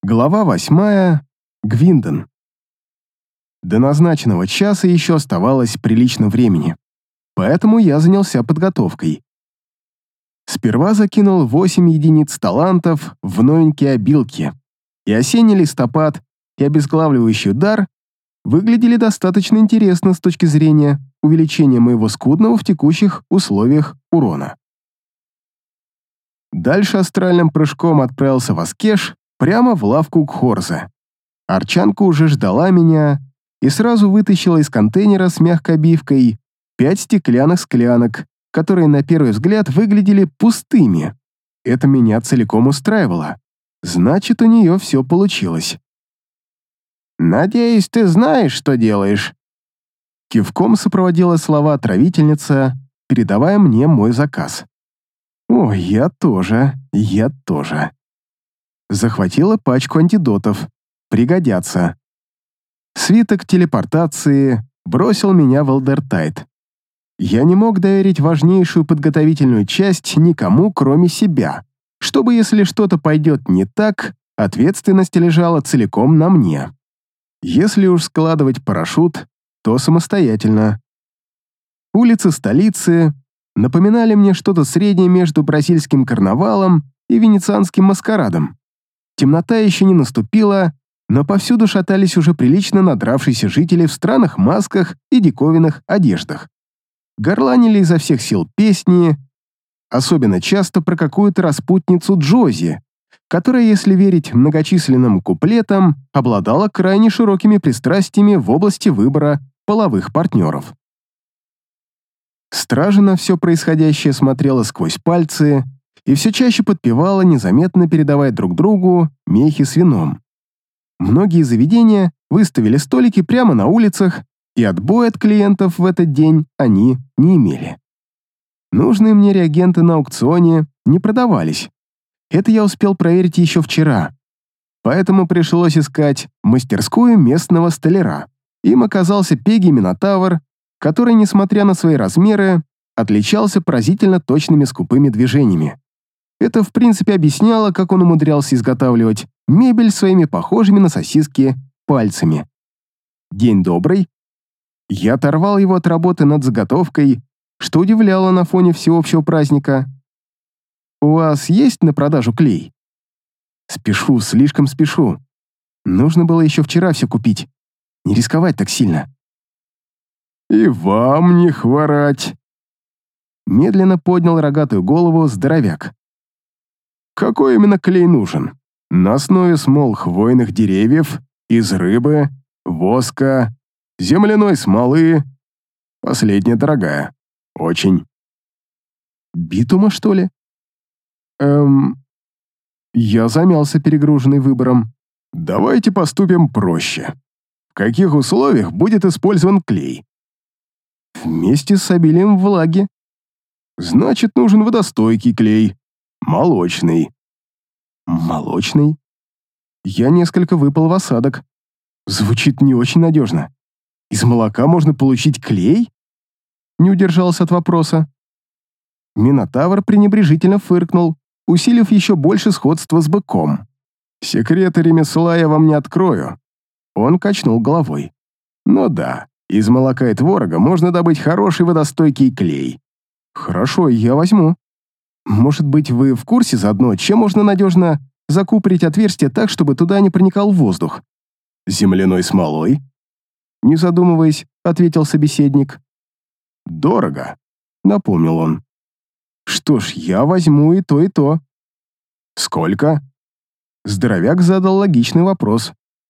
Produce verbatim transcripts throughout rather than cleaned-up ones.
Глава восьмая. Гвиндон. До назначенного часа еще оставалось прилично времени, поэтому я занялся подготовкой. Сперва закинул восемь единиц талантов в новенькие обилки, и осенний листопад, и обезглавливающий удар выглядели достаточно интересно с точки зрения увеличения моего скудного в текущих условиях урона. Дальше астральным прыжком отправился в Аскеш, прямо в лавку Кхорза. Арчанка уже ждала меня и сразу вытащила из контейнера с мягкой обивкой пять стеклянных склянок, которые на первый взгляд выглядели пустыми. Это меня целиком устраивало. Значит, у нее все получилось. «Надеюсь, ты знаешь, что делаешь?» Кивком сопроводила слова отравительница, передавая мне мой заказ. «О, я тоже, я тоже». Захватила пачку антидотов. Пригодятся. Свиток телепортации бросил меня в Элдертайт. Я не мог доверить важнейшую подготовительную часть никому, кроме себя, чтобы, если что-то пойдет не так, ответственность лежала целиком на мне. Если уж складывать парашют, то самостоятельно. Улицы столицы напоминали мне что-то среднее между бразильским карнавалом и венецианским маскарадом. Темнота еще не наступила, но повсюду шатались уже прилично надравшиеся жители в странных масках и диковинных одеждах. Горланили изо всех сил песни, особенно часто про какую-то распутницу Джози, которая, если верить многочисленным куплетам, обладала крайне широкими пристрастиями в области выбора половых партнеров. Стража на все происходящее смотрела сквозь пальцы и все чаще подпевала, незаметно передавая друг другу мехи с вином. Многие заведения выставили столики прямо на улицах, и отбоя от клиентов в этот день они не имели. Нужные мне реагенты на аукционе не продавались. Это я успел проверить еще вчера, поэтому пришлось искать мастерскую местного столяра. Им оказался Пеги Минотавр, который, несмотря на свои размеры, отличался поразительно точными скупыми движениями. Это, в принципе, объясняло, как он умудрялся изготавливать мебель своими похожими на сосиски пальцами. День добрый. Я оторвал его от работы над заготовкой, что удивляло на фоне всеобщего праздника. «У вас есть на продажу клей?» «Спешу, слишком спешу. Нужно было еще вчера все купить. Не рисковать так сильно». «И вам не хворать!» Медленно поднял рогатую голову здоровяк. «Какой именно клей нужен? На основе смол хвойных деревьев, из рыбы, воска, земляной смолы. Последняя дорогая. Очень». «Битума, что ли?» «Эм...» Я замялся, перегруженный выбором. «Давайте поступим проще. В каких условиях будет использован клей?» «Вместе с обилием влаги». «Значит, нужен водостойкий клей. Молочный». «Молочный?» Я несколько выпал в осадок. Звучит не очень надежно. Из молока можно получить клей? Не удержался от вопроса. Минотавр пренебрежительно фыркнул, усилив еще больше сходства с быком. «Секреты ремесла я вам не открою». Он качнул головой. «Но да, из молока и творога можно добыть хороший водостойкий клей». «Хорошо, я возьму. Может быть, вы в курсе заодно, чем можно надежно закупорить отверстие так, чтобы туда не проникал воздух?» «Земляной смолой?» Не задумываясь, ответил собеседник. «Дорого», — напомнил он. «Что ж, я возьму и то, и то». «Сколько?» Здоровяк задал логичный вопрос.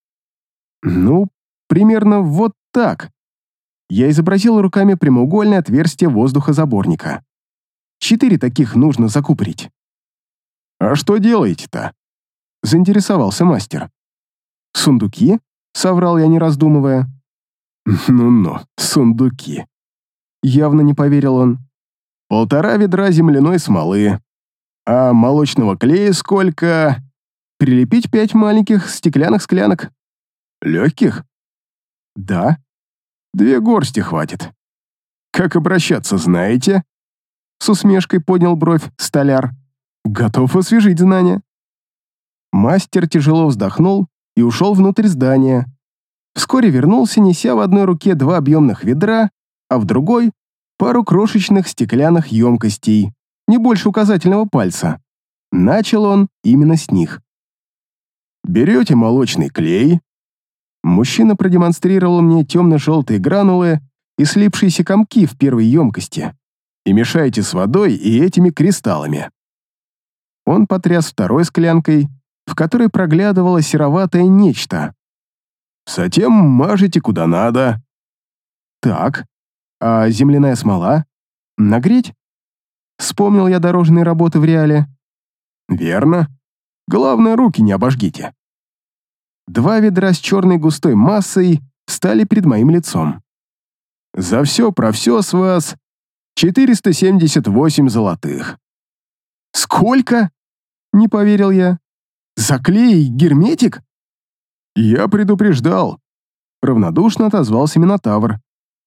«Ну, примерно вот так». Я изобразил руками прямоугольное отверстие воздухозаборника. Четыре таких нужно закупорить. «А что делаете-то?» — заинтересовался мастер. «Сундуки?» — соврал я, не раздумывая. «Ну-ну, сундуки». Явно не поверил он. «Полтора ведра земляной смолы. А молочного клея сколько?» «Прилепить пять маленьких стеклянных склянок». «Легких?» «Да». «Две горсти хватит». «Как обращаться, знаете?» С усмешкой поднял бровь столяр. «Готов освежить знания». Мастер тяжело вздохнул и ушел внутрь здания. Вскоре вернулся, неся в одной руке два объемных ведра, а в другой — пару крошечных стеклянных емкостей, не больше указательного пальца. Начал он именно с них. «Берете молочный клей». Мужчина продемонстрировал мне темно-желтые гранулы и слипшиеся комки в первой емкости и мешаете с водой и этими кристаллами. Он потряс второй склянкой, в которой проглядывало сероватое нечто. Затем мажете куда надо. Так, а земляная смола? Нагреть? Вспомнил я дорожные работы в реале. Верно. Главное, руки не обожгите. Два ведра с черной густой массой встали перед моим лицом. За все про все с вас четыреста семьдесят восемь золотых. Сколько? Не поверил я. За клей герметик? Я предупреждал. Равнодушно отозвался Минотавр.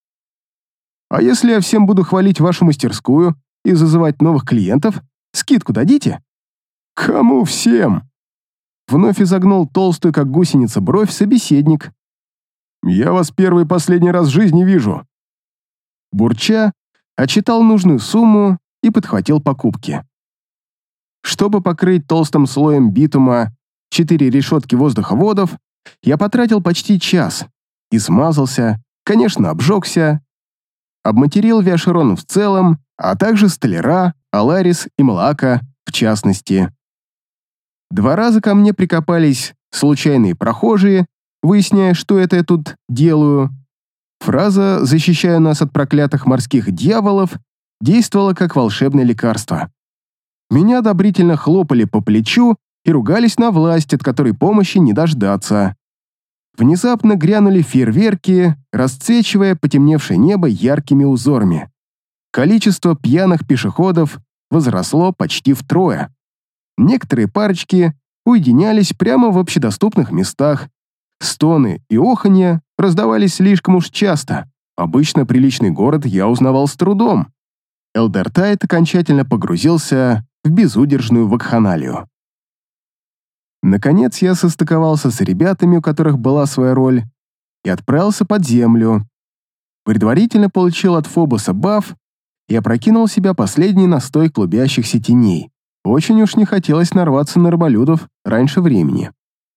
А если я всем буду хвалить вашу мастерскую и зазывать новых клиентов, скидку дадите? Кому всем? Вновь изогнул толстую, как гусеница, бровь собеседник. Я вас первый и последний раз в жизни вижу. Бурча, отчитал нужную сумму и подхватил покупки. Чтобы покрыть толстым слоем битума четыре решетки воздуховодов, я потратил почти час и смазался, конечно, обжегся, обматерил Виашерон в целом, а также столяра, Аларис и Млака в частности. Два раза ко мне прикопались случайные прохожие, выясняя, что это я тут делаю. Фраза «защищаю нас от проклятых морских дьяволов» действовала как волшебное лекарство. Меня одобрительно хлопали по плечу и ругались на власть, от которой помощи не дождаться. Внезапно грянули фейерверки, расцвечивая потемневшее небо яркими узорами. Количество пьяных пешеходов возросло почти втрое. Некоторые парочки уединялись прямо в общедоступных местах. Стоны и оханья раздавались слишком уж часто. Обычно приличный город я узнавал с трудом. Элдертайт окончательно погрузился в безудержную вакханалию. Наконец я состыковался с ребятами, у которых была своя роль, и отправился под землю. Предварительно получил от Фобоса баф и опрокинул в себя последний настой клубящихся теней. Очень уж не хотелось нарваться на рыболюдов раньше времени.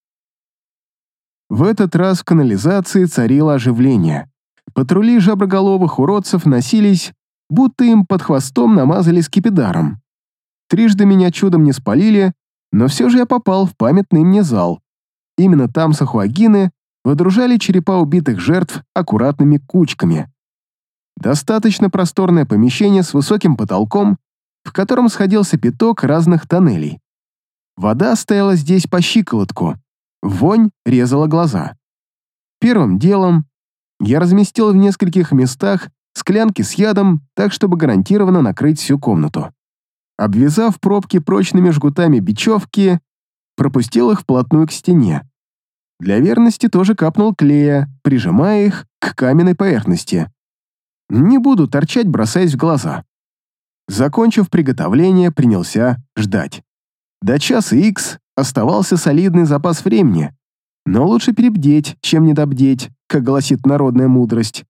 В этот раз в канализации царило оживление. Патрули жаброголовых уродцев носились, будто им под хвостом намазали скипидаром. Трижды меня чудом не спалили, но все же я попал в памятный мне зал. Именно там сахуагины выдружали черепа убитых жертв аккуратными кучками. Достаточно просторное помещение с высоким потолком, в котором сходился пяток разных тоннелей. Вода стояла здесь по щиколотку, вонь резала глаза. Первым делом я разместил в нескольких местах склянки с ядом, так чтобы гарантированно накрыть всю комнату. Обвязав пробки прочными жгутами бечевки, пропустил их вплотную к стене. Для верности тоже капнул клея, прижимая их к каменной поверхности. Не буду торчать, бросаясь в глаза. Закончив приготовление, принялся ждать. До часа икс оставался солидный запас времени, но лучше перебдеть, чем недобдеть, как гласит народная мудрость.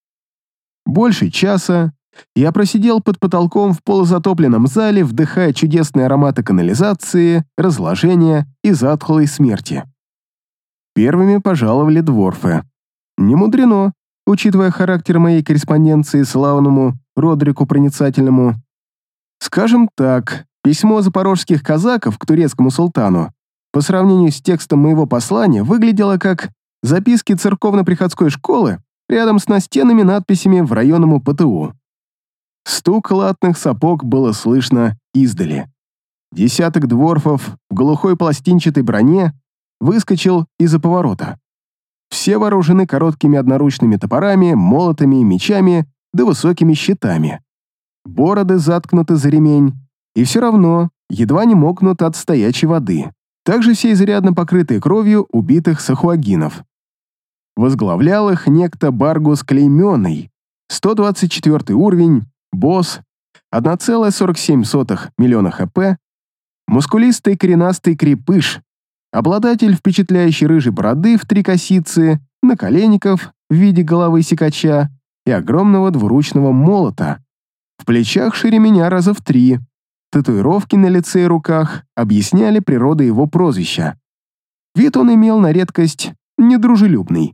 Больше часа я просидел под потолком в полузатопленном зале, вдыхая чудесные ароматы канализации, разложения и затхлой смерти. Первыми пожаловали дворфы. Не мудрено, учитывая характер моей корреспонденции славному Родрику Проницательному. Скажем так, письмо запорожских казаков к турецкому султану по сравнению с текстом моего послания выглядело как записки церковно-приходской школы рядом с настенными надписями в районному ПТУ. Стук латных сапог было слышно издали. Десяток дворфов в глухой пластинчатой броне выскочил из-за поворота. Все вооружены короткими одноручными топорами, молотами, мечами да высокими щитами. Бороды заткнуты за ремень, и все равно едва не мокнут от стоячей воды. Также все изрядно покрытые кровью убитых сахуагинов. Возглавлял их некто Баргус Клейменный, сто двадцать четвёртый уровень, босс, одна целая сорок семь сотых миллиона хп, мускулистый коренастый крепыш, обладатель впечатляющей рыжей бороды в три косицы, наколенников в виде головы секача и огромного двуручного молота. В плечах шире меня раза в три. Татуировки на лице и руках объясняли природу его прозвища. Вид он имел на редкость недружелюбный.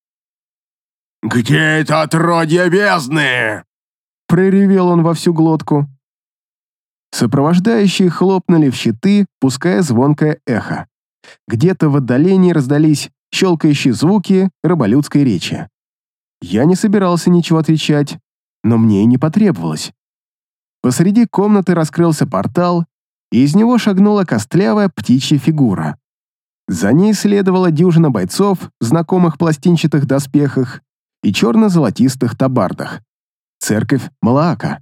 «Где это отродье бездны?» — проревел он во всю глотку. Сопровождающие хлопнули в щиты, пуская звонкое эхо. Где-то в отдалении раздались щелкающие звуки раболюдской речи. Я не собирался ничего отвечать, но мне и не потребовалось. Посреди комнаты раскрылся портал, и из него шагнула костлявая птичья фигура. За ней следовала дюжина бойцов в знакомых пластинчатых доспехах и черно-золотистых табардах. Церковь Малаака.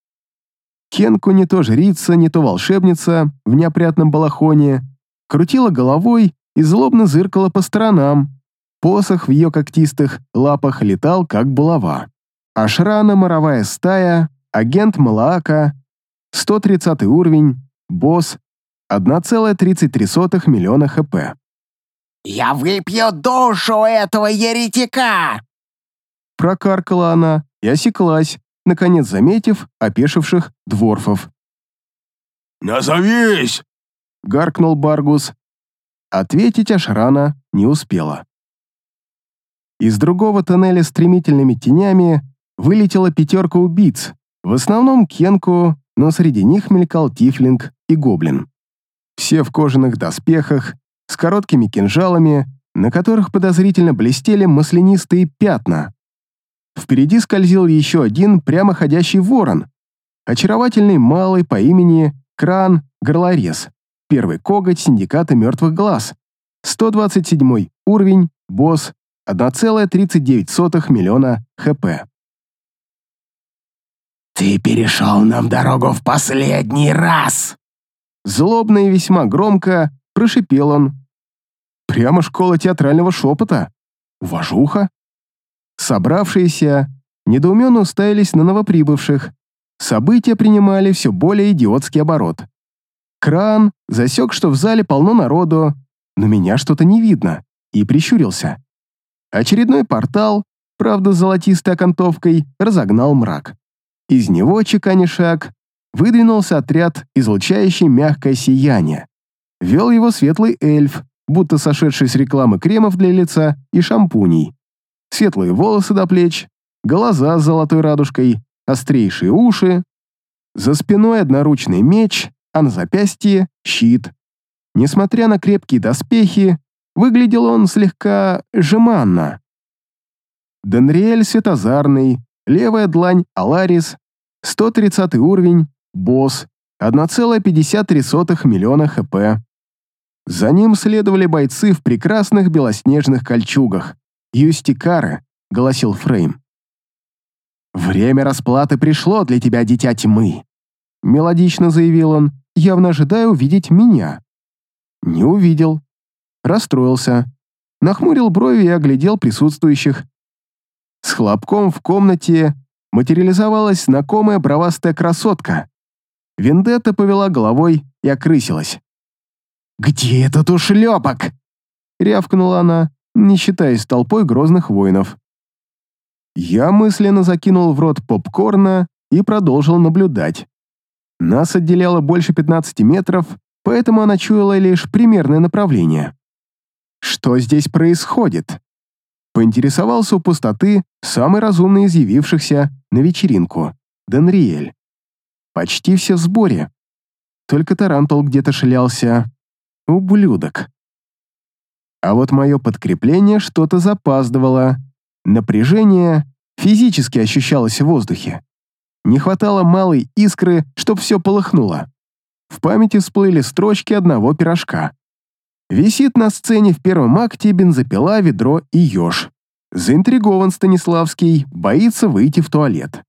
Кенку не то жрица, не то волшебница в неопрятном балахоне крутила головой и злобно зыркала по сторонам. Посох в ее когтистых лапах летал, как булава. Ашрана, моровая стая, агент Малаака, сто тридцатый уровень, босс, одна целая тридцать три сотых миллиона хп. «Я выпью душу этого еретика!» Прокаркала она и осеклась, наконец заметив опешивших дворфов. «Назовись!» — гаркнул Баргус. Ответить Ашрана не успела. Из другого тоннеля стремительными тенями вылетела пятерка убийц, в основном Кенку, но среди них мелькал тифлинг и гоблин. Все в кожаных доспехах, с короткими кинжалами, на которых подозрительно блестели маслянистые пятна. Впереди скользил еще один прямоходящий ворон, очаровательный малый по имени Кран Горлорез, первый коготь синдиката мертвых глаз, сто двадцать седьмой уровень, босс, одна целая тридцать девять сотых миллиона хп. «Ты перешел нам дорогу в последний раз!» Злобно и весьма громко прошипел он. Прямо школа театрального шепота. Уважуха. Собравшиеся недоуменно уставились на новоприбывших. События принимали все более идиотский оборот. Кран засек, что в зале полно народу, но меня что-то не видно, и прищурился. Очередной портал, правда с золотистой окантовкой, разогнал мрак. Из него, чеканя шаг, выдвинулся отряд, излучающий мягкое сияние. Вел его светлый эльф, будто сошедший с рекламы кремов для лица и шампуней. Светлые волосы до плеч, глаза с золотой радужкой, острейшие уши. За спиной одноручный меч, а на запястье — щит. Несмотря на крепкие доспехи, выглядел он слегка жеманно. Денриэль Светозарный, левая длань Аларис, сто тридцатый уровень, босс, одна целая пятьдесят три сотых миллиона хп. За ним следовали бойцы в прекрасных белоснежных кольчугах. «Юстикары», — голосил Фрейм. «Время расплаты пришло для тебя, дитя тьмы», — мелодично заявил он, явно ожидая увидеть меня. Не увидел. Расстроился. Нахмурил брови и оглядел присутствующих. С хлопком в комнате материализовалась знакомая бровастая красотка. Вендетта повела головой и окрысилась. «Где этот ушлепок?» — рявкнула она, не считаясь толпой грозных воинов. Я мысленно закинул в рот попкорна и продолжил наблюдать. Нас отделяло больше пятнадцати метров, поэтому она чуяла лишь примерное направление. Что здесь происходит? Поинтересовался у пустоты самый разумный из явившихся на вечеринку — Денриэль. Почти все в сборе. Только Тарантул где-то шлялся. Ублюдок. А вот мое подкрепление что-то запаздывало. Напряжение физически ощущалось в воздухе. Не хватало малой искры, чтоб все полыхнуло. В памяти всплыли строчки одного пирожка. Висит на сцене в первом акте бензопила, ведро и еж. Заинтригован Станиславский, боится выйти в туалет.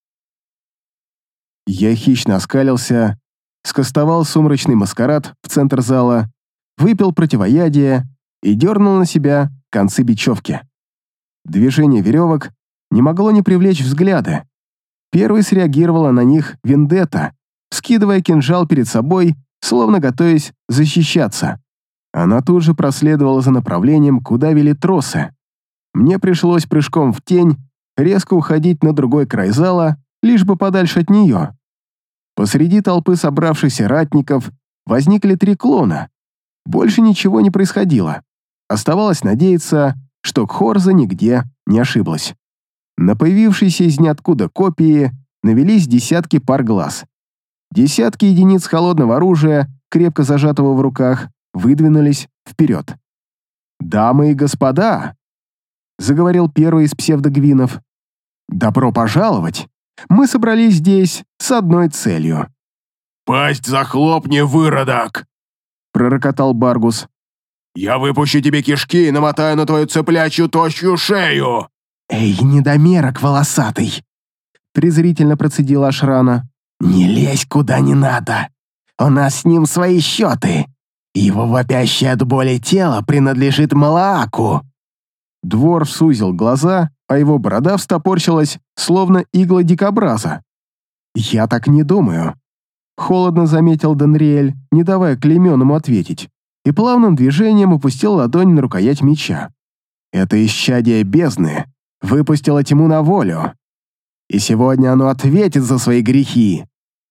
Я хищно оскалился, скостовал сумрачный маскарад в центр зала, выпил противоядие и дернул на себя концы бечевки. Движение веревок не могло не привлечь взгляда. Первой среагировала на них Вендетта, скидывая кинжал перед собой, словно готовясь защищаться. Она тут же проследовала за направлением, куда вели тросы. Мне пришлось прыжком в тень резко уходить на другой край зала, лишь бы подальше от нее. Посреди толпы собравшихся ратников возникли три клона. Больше ничего не происходило. Оставалось надеяться, что Кхорза нигде не ошиблась. На появившиеся из ниоткуда копии навелись десятки пар глаз. Десятки единиц холодного оружия, крепко зажатого в руках, выдвинулись вперед. «Дамы и господа!» — заговорил первый из псевдогвинов. «Добро пожаловать! Мы собрались здесь с одной целью». «Пасть захлопни, выродок!» — пророкотал Баргус. «Я выпущу тебе кишки и намотаю на твою цыплячью тощую шею!» «Эй, недомерок волосатый!» — презрительно процедила Ашрана. «Не лезь куда не надо! У нас с ним свои счеты! Его вопящее от боли тело принадлежит Малааку!» Дворф сузил глаза, а его борода встопорщилась, словно игла дикобраза. «Я так не думаю», — холодно заметил Данриэль, не давая клейменному ответить, и плавным движением опустил ладонь на рукоять меча. «Это исчадие бездны выпустило тьму на волю, и сегодня оно ответит за свои грехи».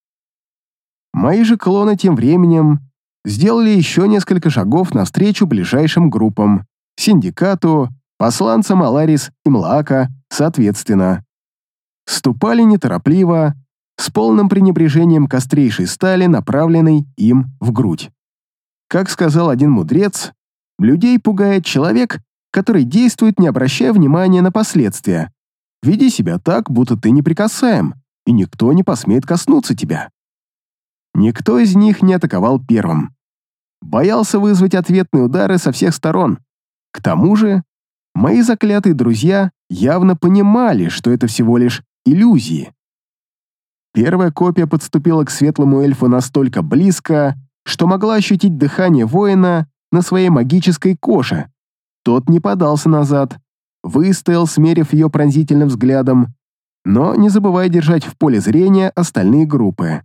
Мои же клоны тем временем сделали еще несколько шагов навстречу ближайшим группам, синдикату, посланцам Аларис и Млаака, соответственно. Ступали неторопливо, с полным пренебрежением к острейшей стали, направленной им в грудь. Как сказал один мудрец, людей пугает человек, который действует, не обращая внимания на последствия. Веди себя так, будто ты неприкасаем, и никто не посмеет коснуться тебя. Никто из них не атаковал первым. Боялся вызвать ответные удары со всех сторон. К тому же, мои заклятые друзья явно понимали, что это всего лишь иллюзии. Первая копия подступила к светлому эльфу настолько близко, что могла ощутить дыхание воина на своей магической коже. Тот не подался назад, выстоял, смерив ее пронзительным взглядом, но не забывая держать в поле зрения остальные группы.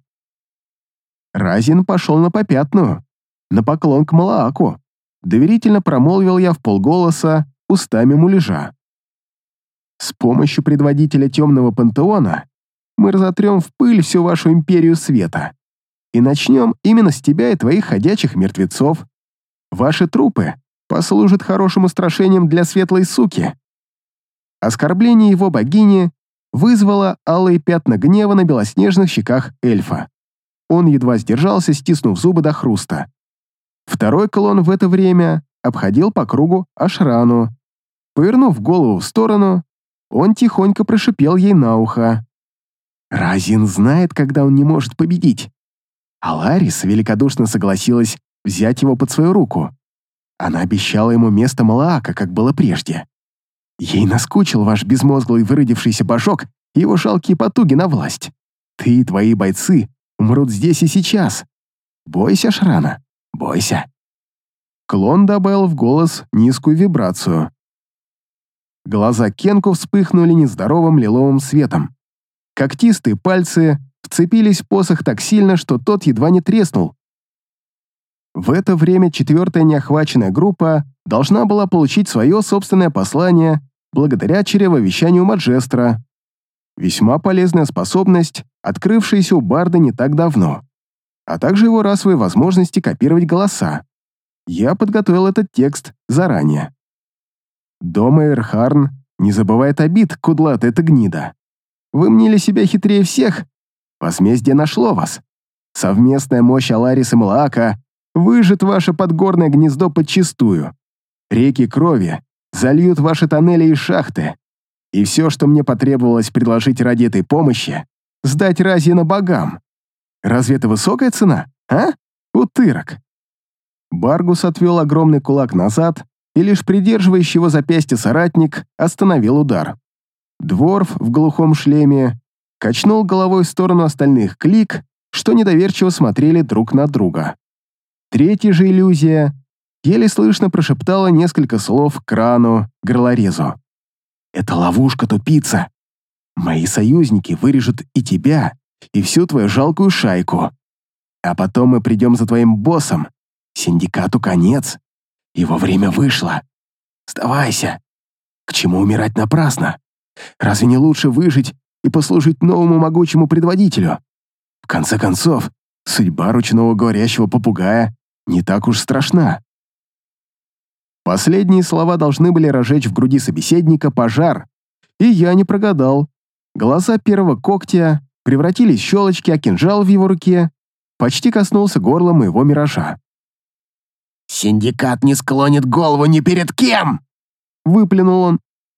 Разин пошел на попятную, на поклон к Малааку. Доверительно промолвил я вполголоса устами муляжа. С помощью предводителя темного пантеона мы разотрем в пыль всю вашу империю света и начнем именно с тебя и твоих ходячих мертвецов. Ваши трупы послужат хорошим устрашением для светлой суки. Оскорбление его богини вызвало алые пятна гнева на белоснежных щеках эльфа. Он едва сдержался, стиснув зубы до хруста. Второй клон в это время обходил по кругу Ашрану. Повернув голову в сторону, он тихонько прошипел ей на ухо. Разин знает, когда он не может победить. Аларис великодушно согласилась взять его под свою руку. Она обещала ему место Малаака, как было прежде. Ей наскучил ваш безмозглый выродившийся божок и его жалкие потуги на власть. Ты и твои бойцы умрут здесь и сейчас. Бойся, Ашрана, бойся. Клон добавил в голос низкую вибрацию. Глаза Кенку вспыхнули нездоровым лиловым светом. Когтистые пальцы вцепились в посох так сильно, что тот едва не треснул. В это время четвертая неохваченная группа должна была получить свое собственное послание благодаря чревовещанию Маджестра. Весьма полезная способность, открывшаяся у Барда не так давно, а также его расовые возможности копировать голоса. Я подготовил этот текст заранее. Дома Эрхарн не забывает обид, кудлатая эта гнида. Вы мнили себя хитрее всех? Возмездие нашло вас. Совместная мощь Аларис и Млаака выжжет ваше подгорное гнездо подчистую. Реки крови зальют ваши тоннели и шахты. И все, что мне потребовалось предложить ради этой помощи, сдать Разина богам. Разве это высокая цена, а? Утырок. Баргус отвел огромный кулак назад, и лишь придерживающий его запястье соратник остановил удар. Дворф в глухом шлеме качнул головой в сторону остальных клик, что недоверчиво смотрели друг на друга. Третья же иллюзия еле слышно прошептала несколько слов крану горлорезу. «Это ловушка, тупица. Мои союзники вырежут и тебя, и всю твою жалкую шайку. А потом мы придем за твоим боссом. Синдикату конец. Его время вышло. Сдавайся. К чему умирать напрасно? Разве не лучше выжить и послужить новому могучему предводителю? В конце концов, судьба ручного говорящего попугая не так уж страшна. Последние слова должны были разжечь в груди собеседника пожар, и я не прогадал. Глаза первого когтя превратились в щелочки, а кинжал в его руке почти коснулся горла моего миража. «Синдикат не склонит голову ни перед кем!» — выплюнул он.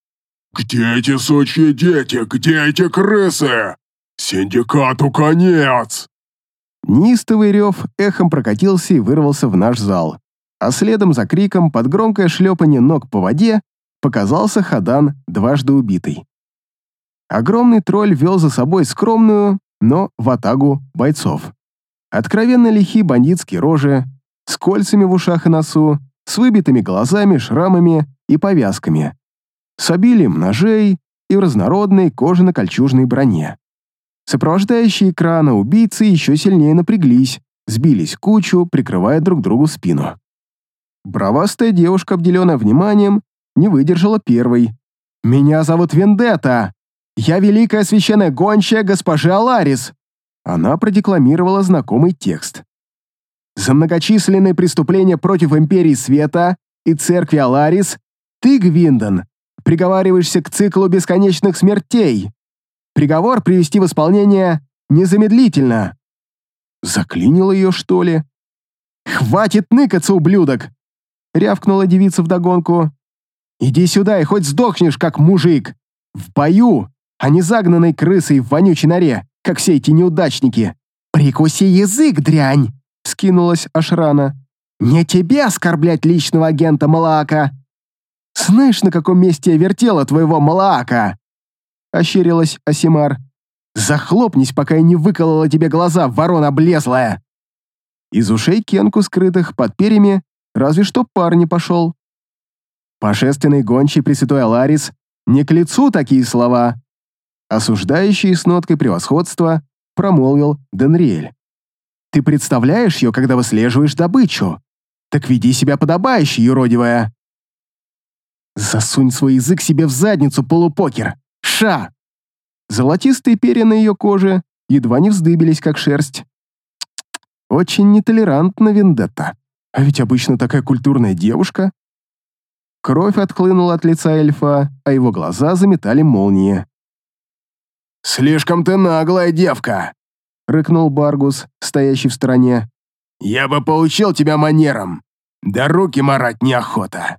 «Где эти сучьи дети? Где эти крысы? Синдикату конец!» Неистовый рев эхом прокатился и вырвался в наш зал, а следом за криком под громкое шлепанье ног по воде показался Хадан, дважды убитый. Огромный тролль вел за собой скромную, но ватагу бойцов. Откровенно лихие бандитские рожи, с кольцами в ушах и носу, с выбитыми глазами, шрамами и повязками, с обилием ножей и в разнородной кожано-кольчужной броне. Сопровождающие экрана убийцы еще сильнее напряглись, сбились в кучу, прикрывая друг другу спину. Бравастая девушка, обделенная вниманием, не выдержала первой. «Меня зовут Вендетта! Я великая священная гончая госпожи Аларис!» Она продекламировала знакомый текст. «За многочисленные преступления против Империи Света и Церкви Аларис ты, Гвиндон, приговариваешься к циклу бесконечных смертей. Приговор привести в исполнение незамедлительно». Заклинило ее, что ли? «Хватит ныкаться, ублюдок!» — рявкнула девица вдогонку. «Иди сюда и хоть сдохнешь, как мужик! В бою, а не загнанной крысой в вонючей норе, как все эти неудачники!» «Прикуси язык, дрянь!» — скинулась Ашрана. «Не тебе оскорблять личного агента Малаака!» «Знаешь, на каком месте я вертела твоего Малаака?» — ощерилась Асимар. «Захлопнись, пока я не выколола тебе глаза, ворона облезлая!» Из ушей Кенку, скрытых под перьями, разве что пар не пошел. Божественный гончий Пресвятой Аларис не к лицу такие слова. Осуждающий с ноткой превосходства промолвил Денриэль. «Ты представляешь ее, когда выслеживаешь добычу? Так веди себя подобающе, юродивая!» «Засунь свой язык себе в задницу, полупокер! Ша!» Золотистые перья на ее коже едва не вздыбились, как шерсть. Очень нетолерантна Вендетта. А ведь обычно такая культурная девушка. Кровь отхлынула от лица эльфа, а его глаза заметали молнии. «Слишком ты наглая девка!» — рыкнул Баргус, стоящий в стороне. «Я бы поучил тебя манерам, да руки марать неохота!»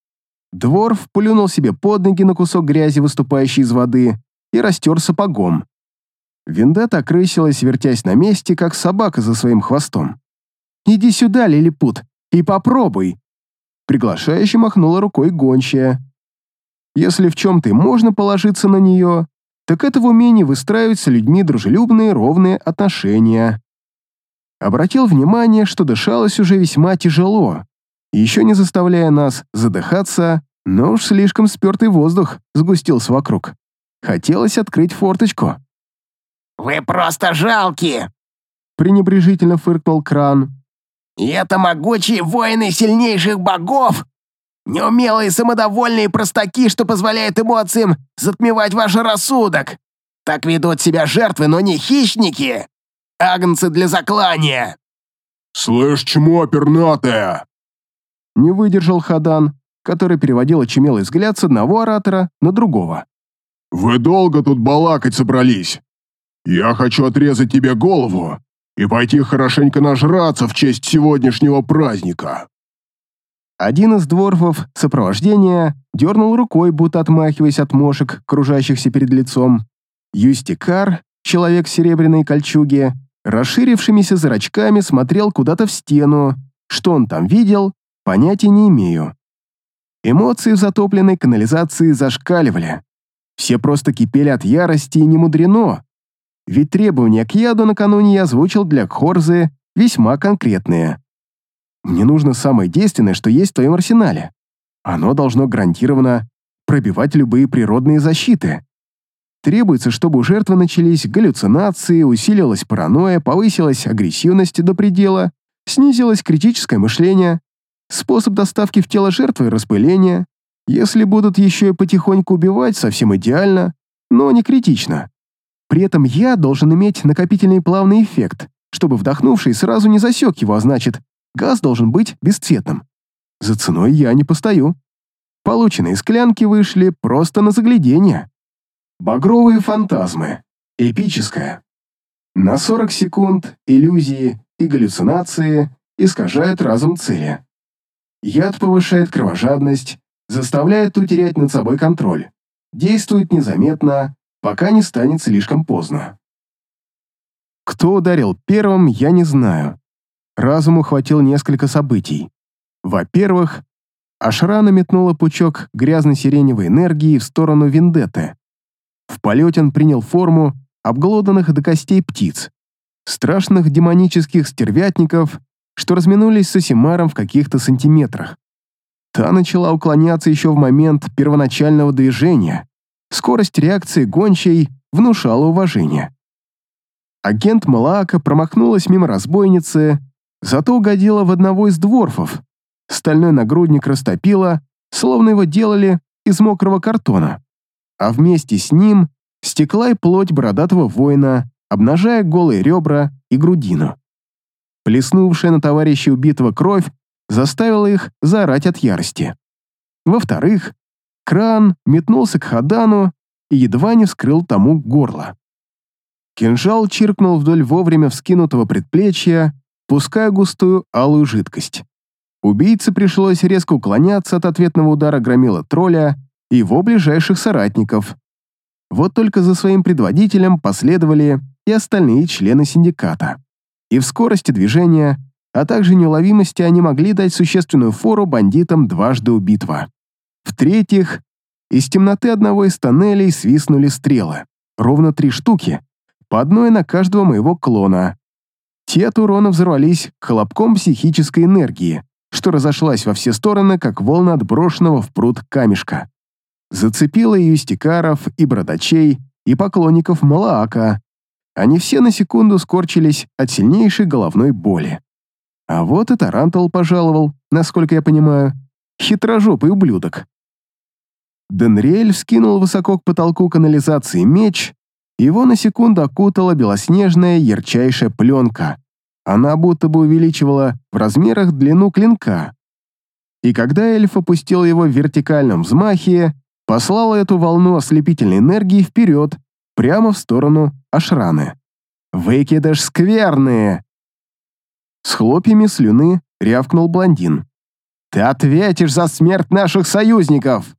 Дворф плюнул себе под ноги на кусок грязи, выступающий из воды, и растер сапогом. Вендетта окрысилась, вертясь на месте, как собака за своим хвостом. «Иди сюда, лилипут, и попробуй!» Приглашающе махнула рукой гончая. Если в чем-то и можно положиться на нее, так это в умении выстраивать с людьми дружелюбные, ровные отношения. Обратил внимание, что дышалось уже весьма тяжело, еще не заставляя нас задыхаться, но уж слишком спертый воздух сгустился вокруг. Хотелось открыть форточку. «Вы просто жалкие!» — пренебрежительно фыркнул Кран. «И это могучие воины сильнейших богов! Неумелые, самодовольные простаки, что позволяют эмоциям затмевать ваш рассудок! Так ведут себя жертвы, но не хищники! Агнцы для заклания!» «Слышь, чмо пернатая!» Не выдержал Хадан, который переводил очумелый взгляд с одного оратора на другого. «Вы долго тут балакать собрались? Я хочу отрезать тебе голову и пойти хорошенько нажраться в честь сегодняшнего праздника». Один из дворфов сопровождения дернул рукой, будто отмахиваясь от мошек, кружащихся перед лицом. Юстикар, человек в серебряной кольчуге, расширившимися зрачками смотрел куда-то в стену. Что он там видел, понятия не имею. Эмоции в затопленной канализации зашкаливали. Все просто кипели от ярости, и не мудрено. Ведь требования к яду накануне я озвучил для Кхорзы весьма конкретные. Мне нужно самое действенное, что есть в твоем арсенале. Оно должно гарантированно пробивать любые природные защиты. Требуется, чтобы у жертвы начались галлюцинации, усилилась паранойя, повысилась агрессивность до предела, снизилось критическое мышление. способ доставки в тело жертвы — распыление. Если будут еще и потихоньку убивать, совсем идеально, но не критично. При этом я должен иметь накопительный плавный эффект, чтобы вдохнувший сразу не засек его, а значит, газ должен быть бесцветным. За ценой я не постою. Полученные склянки вышли просто на загляденье. Багровые фантазмы. Эпическое. На сорок секунд иллюзии и галлюцинации искажают разум цели. Яд повышает кровожадность, заставляет утерять над собой контроль. Действует незаметно, пока не станет слишком поздно. Кто ударил первым, я не знаю. Разум ухватил несколько событий. Во-первых, Ашрана метнула пучок грязно-сиреневой энергии в сторону Вендетты. В полете он принял форму обглоданных до костей птиц, страшных демонических стервятников, что разминулись с Асимаром в каких-то сантиметрах. Та начала уклоняться еще в момент первоначального движения. Скорость реакции гончей внушала уважение. Агент Малаака промахнулась мимо разбойницы, зато угодила в одного из дворфов. Стальной нагрудник растопила, словно его делали из мокрого картона. А вместе с ним стекла и плоть бородатого воина, обнажая голые ребра и грудину. Плеснувшая на товарища убитого кровь заставила их заорать от ярости. Во-вторых, Кран метнулся к Хадану и едва не вскрыл тому горло. Кинжал чиркнул вдоль вовремя вскинутого предплечья, пуская густую алую жидкость. Убийце пришлось резко уклоняться от ответного удара громила тролля и его ближайших соратников. Вот только за своим предводителем последовали и остальные члены синдиката. И в скорости движения, а также неуловимости они могли дать существенную фору бандитам дважды убитого. В-третьих, из темноты одного из тоннелей свистнули стрелы. Ровно три штуки, по одной на каждого моего клона. Те от урона взорвались хлопком психической энергии, что разошлась во все стороны, как волна отброшенного в пруд камешка. Зацепила и юстикаров, и бродачей, и поклонников Малаака. Они все на секунду скорчились от сильнейшей головной боли. А вот и Тарантул пожаловал, насколько я понимаю, хитрожопый ублюдок. Денриэль вскинул высоко к потолку канализации меч, его на секунду окутала белоснежная ярчайшая пленка. Она будто бы увеличивала в размерах длину клинка. И когда эльф опустил его в вертикальном взмахе, послал эту волну ослепительной энергии вперед, прямо в сторону Ашраны. «Выкидыш скверные!» С хлопьями слюны рявкнул блондин. «Ты ответишь за смерть наших союзников!»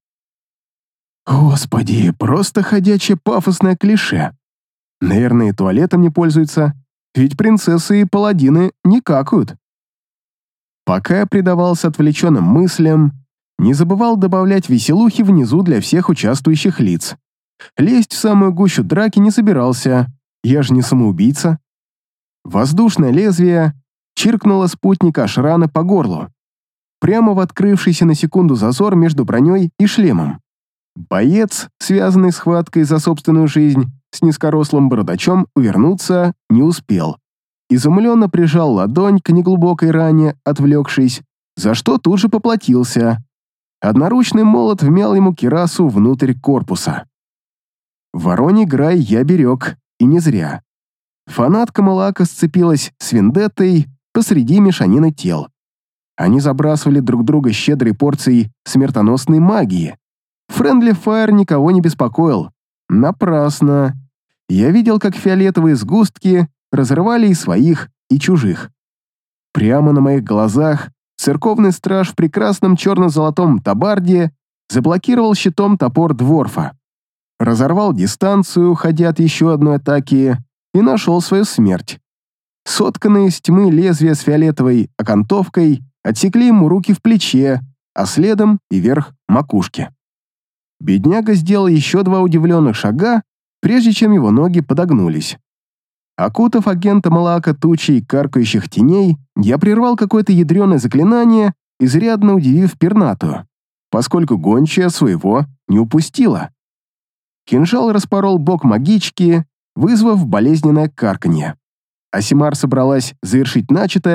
Господи, просто ходячее пафосное клише. Наверное, и туалетом не пользуются, ведь принцессы и паладины не какают. Пока я предавался отвлеченным мыслям, не забывал добавлять веселухи внизу для всех участвующих лиц. Лезть в самую гущу драки не собирался, я же не самоубийца. Воздушное лезвие чиркнуло спутника Ашраны по горлу, прямо в открывшийся на секунду зазор между броней и шлемом. Боец, связанный схваткой за собственную жизнь, с низкорослым бородачом увернуться не успел. Изумленно прижал ладонь к неглубокой ране, отвлекшись, за что тут же поплатился. Одноручный молот вмял ему кирасу внутрь корпуса. Вороний грай я берег, и не зря. Фанатка Малаака сцепилась с Вендеттой посреди мешанины тел. Они забрасывали друг друга щедрой порцией смертоносной магии. Френдли Фаер никого не беспокоил. Напрасно. Я видел, как фиолетовые сгустки разрывали и своих, и чужих. Прямо на моих глазах церковный страж в прекрасном черно-золотом табарде заблокировал щитом топор дворфа. Разорвал дистанцию, уходя от еще одной атаки, и нашел свою смерть. Сотканные из тьмы лезвия с фиолетовой окантовкой отсекли ему руки в плече, а следом и верх макушки. Бедняга сделал еще два удивленных шага, прежде чем его ноги подогнулись. Окутав агента Малаака тучей каркающих теней, я прервал какое-то ядреное заклинание, изрядно удивив пернатую, поскольку гончая своего не упустила. Кинжал распорол бок магички, вызвав болезненное карканье. Асимар собралась завершить начатое,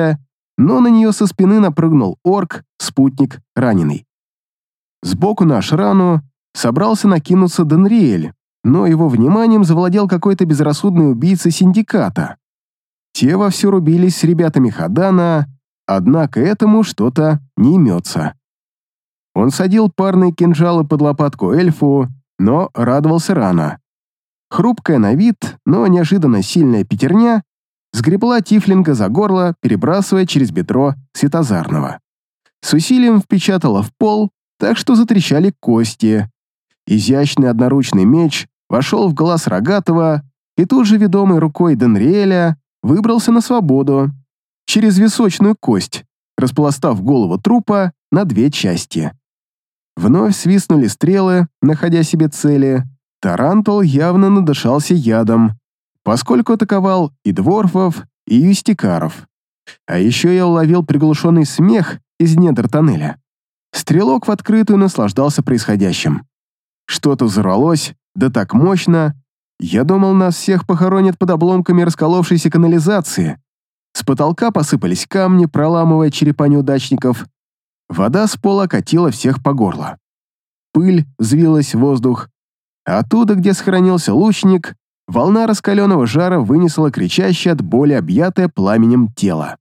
но на нее со спины напрыгнул орк, спутник, раненый. Сбоку на Ашрану собрался накинуться Денриэль, но его вниманием завладел какой-то безрассудный убийца синдиката. Те вовсю рубились с ребятами Хадана, однако этому что-то не имется. Он садил парные кинжалы под лопатку эльфу, но радовался рано. Хрупкая на вид, но неожиданно сильная пятерня сгребла тифлинга за горло, перебрасывая через бедро Светозарного. С усилием впечатала в пол, так что затрещали кости. Изящный одноручный меч вошел в глаз Рогатого, и тут же, ведомой рукой Денриэля, выбрался на свободу, через височную кость, распластав голову трупа на две части. Вновь свистнули стрелы, находя себе цели. Тарантул явно надышался ядом, поскольку атаковал и дворфов, и юстикаров. А еще я уловил приглушенный смех из недр тоннеля. Стрелок в открытую наслаждался происходящим. Что-то взорвалось, да так мощно. Я думал, нас всех похоронят под обломками расколовшейся канализации. С потолка посыпались камни, проламывая черепа неудачников. Вода с пола катила всех по горло. Пыль взвилась в воздух. А оттуда, где сохранился лучник, волна раскаленного жара вынесла кричащее от боли объятое пламенем тело.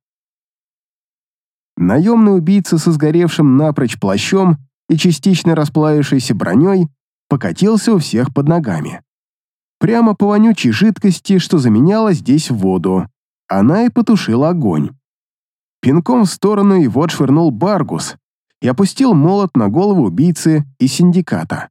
Наемный убийца со сгоревшим напрочь плащом и частично расплавившейся броней покатился у всех под ногами. Прямо по вонючей жидкости, что заменяла здесь воду. Она и потушила огонь. Пинком в сторону его отшвырнул Баргус и опустил молот на голову убийцы из синдиката.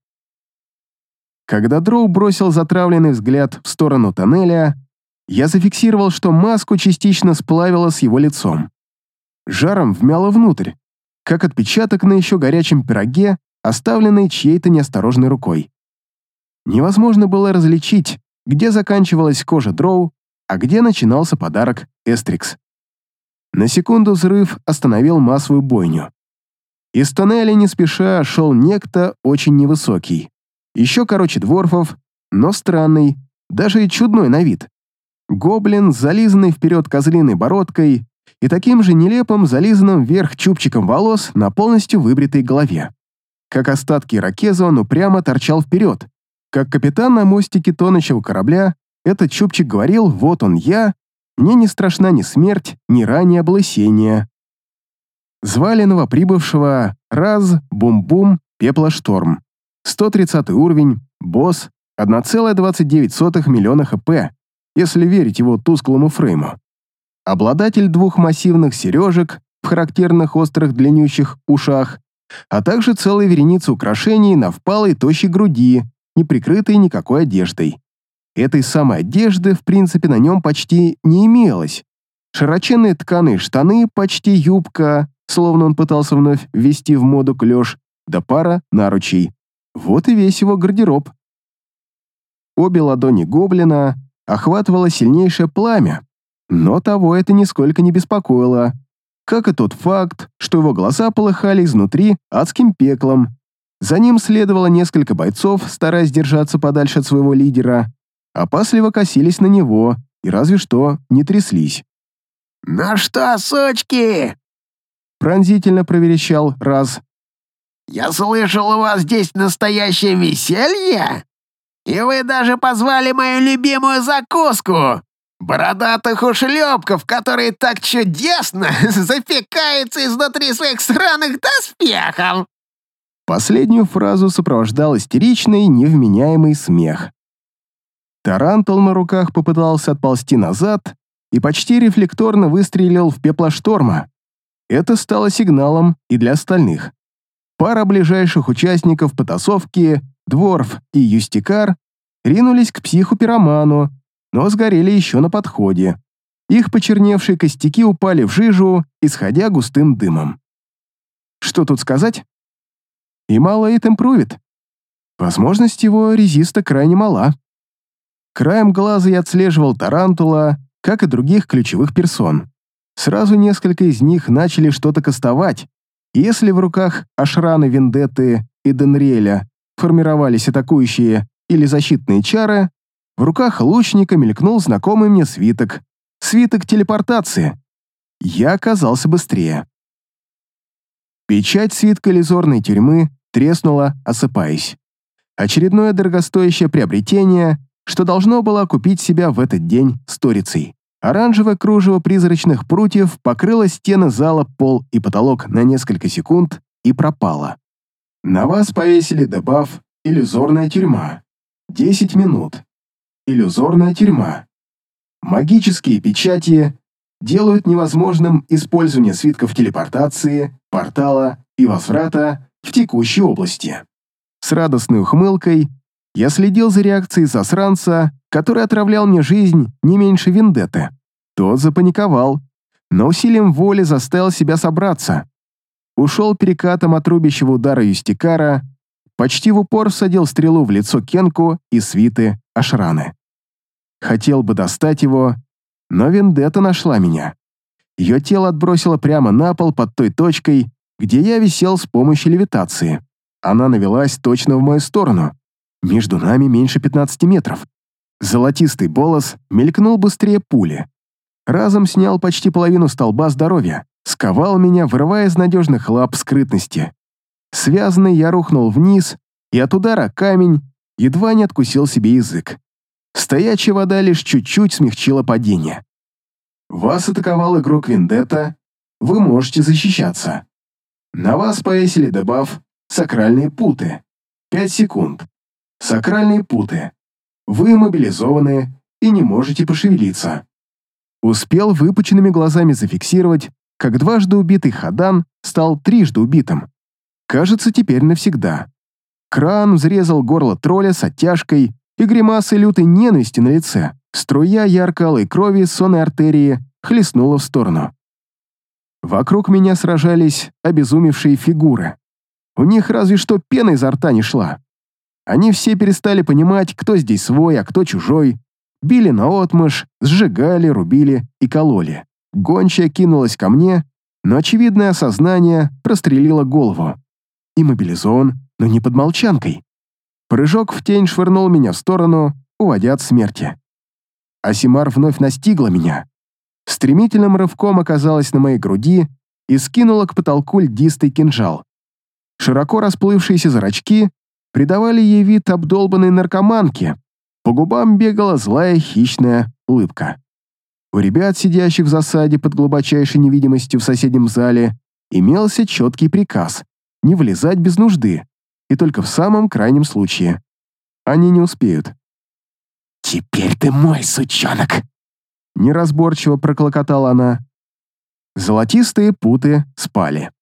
Когда Дроу бросил затравленный взгляд в сторону тоннеля, я зафиксировал, что маску частично сплавило с его лицом. Жаром вмяло внутрь, как отпечаток на еще горячем пироге, оставленный чьей-то неосторожной рукой. Невозможно было различить, где заканчивалась кожа Дроу, а где начинался подарок Эстрикс. На секунду взрыв остановил массовую бойню. Из тоннеля не спеша шел некто очень невысокий. Еще короче дворфов, но странный, даже и чудной на вид. Гоблин с зализанной вперед козлиной бородкой и таким же нелепым зализанным вверх чубчиком волос на полностью выбритой голове. Как остатки ирокеза он упрямо торчал вперед. Как капитан на мостике тонущего корабля, этот чубчик говорил: «Вот он я, мне не страшна ни смерть, ни раннее облысение». Звали новоприбывшего Раз Бум-Бум Пеплошторм. сто тридцатый уровень, босс, одна целая двадцать девять сотых миллиона хп, если верить его тусклому фрейму. Обладатель двух массивных сережек в характерных острых длиннющих ушах, а также целой вереницы украшений на впалой тощей груди, не прикрытой никакой одеждой. Этой самой одежды, в принципе, на нем почти не имелось. Широченные тканые штаны, почти юбка, словно он пытался вновь ввести в моду клеш, да пара наручей. Вот и весь его гардероб. Обе ладони гоблина охватывало сильнейшее пламя, но того это нисколько не беспокоило, как и тот факт, что его глаза полыхали изнутри адским пеклом. За ним следовало несколько бойцов, стараясь держаться подальше от своего лидера, опасливо косились на него и разве что не тряслись. «Ну что, сучки?» Пронзительно проверещал Раз. «Я слышал, у вас здесь настоящее веселье? И вы даже позвали мою любимую закуску! Бородатых ушлепков, которые так чудесно запекаются изнутри своих сраных доспехов!» Последнюю фразу сопровождал истеричный, невменяемый смех. Тарантул на руках попытался отползти назад и почти рефлекторно выстрелил в Пеплошторма. Это стало сигналом и для остальных. Пара ближайших участников потасовки, Дворф и Юстикар, ринулись к психу-пироману, но сгорели еще на подходе. Их почерневшие костяки упали в жижу, исходя густым дымом. Что тут сказать? И мало it improved. Возможность его резиста крайне мала. Краем глаза я отслеживал Тарантула, как и других ключевых персон. Сразу несколько из них начали что-то кастовать, и если в руках Ашрана, Вендетты и Денриэля формировались атакующие или защитные чары, в руках лучника мелькнул знакомый мне свиток. Свиток телепортации. я оказался быстрее. Печать свитка иллюзорной тюрьмы треснула, осыпаясь. Очередное дорогостоящее приобретение, что должно было окупить себя в этот день сторицей. Оранжевое кружево призрачных прутьев покрыло стены зала, пол и потолок на несколько секунд и пропало. На вас повесили дебаф «Иллюзорная тюрьма». десять минут. Иллюзорная тюрьма. Магические печати делают невозможным использование свитков телепортации, портала и возврата в текущей области. С радостной ухмылкой я следил за реакцией засранца, который отравлял мне жизнь не меньше Вендетты. Тот запаниковал, но усилием воли заставил себя собраться. Ушел перекатом от рубящего удара Юстикара, почти в упор всадил стрелу в лицо Кенку и свиты Ашраны. Хотел бы достать его, но Вендетта нашла меня. Ее тело отбросило прямо на пол под той точкой, где я висел с помощью левитации. Она навелась точно в мою сторону. Между нами меньше пятнадцати метров. Золотистый болос мелькнул быстрее пули. Разом снял почти половину столба здоровья, сковал меня, вырывая из надежных лап скрытности. Связанный я рухнул вниз, и от удара камень едва не откусил себе язык. Стоячая вода лишь чуть-чуть смягчила падение. Вас атаковал игрок Вендетта, вы можете защищаться. На вас повесили дебаф «Сакральные путы». пять секунд. Сакральные путы. Вы мобилизованы и не можете пошевелиться. Успел выпученными глазами зафиксировать, как дважды убитый Хадан стал трижды убитым. Кажется, теперь навсегда. Кран взрезал горло тролля с оттяжкой и гримасой лютой ненависти на лице. Струя ярко-алой крови с сонной артерии хлестнула в сторону. Вокруг меня сражались обезумевшие фигуры. У них разве что пена изо рта не шла. Они все перестали понимать, кто здесь свой, а кто чужой. Били наотмашь, сжигали, рубили и кололи. Гончая кинулась ко мне, но очевидное осознание прострелило голову. И мобилизован, но не под молчанкой. Прыжок в тень швырнул меня в сторону, уводя от смерти. Асимар вновь настигла меня. Стремительным рывком оказалась на моей груди и скинула к потолку льдистый кинжал. Широко расплывшиеся зрачки придавали ей вид обдолбанной наркоманки. По губам бегала злая хищная улыбка. У ребят, сидящих в засаде под глубочайшей невидимостью в соседнем зале, имелся четкий приказ — не влезать без нужды, и только в самом крайнем случае. Они не успеют. «Теперь ты мой, сучонок!» Неразборчиво проклокотала она. Золотистые путы спали.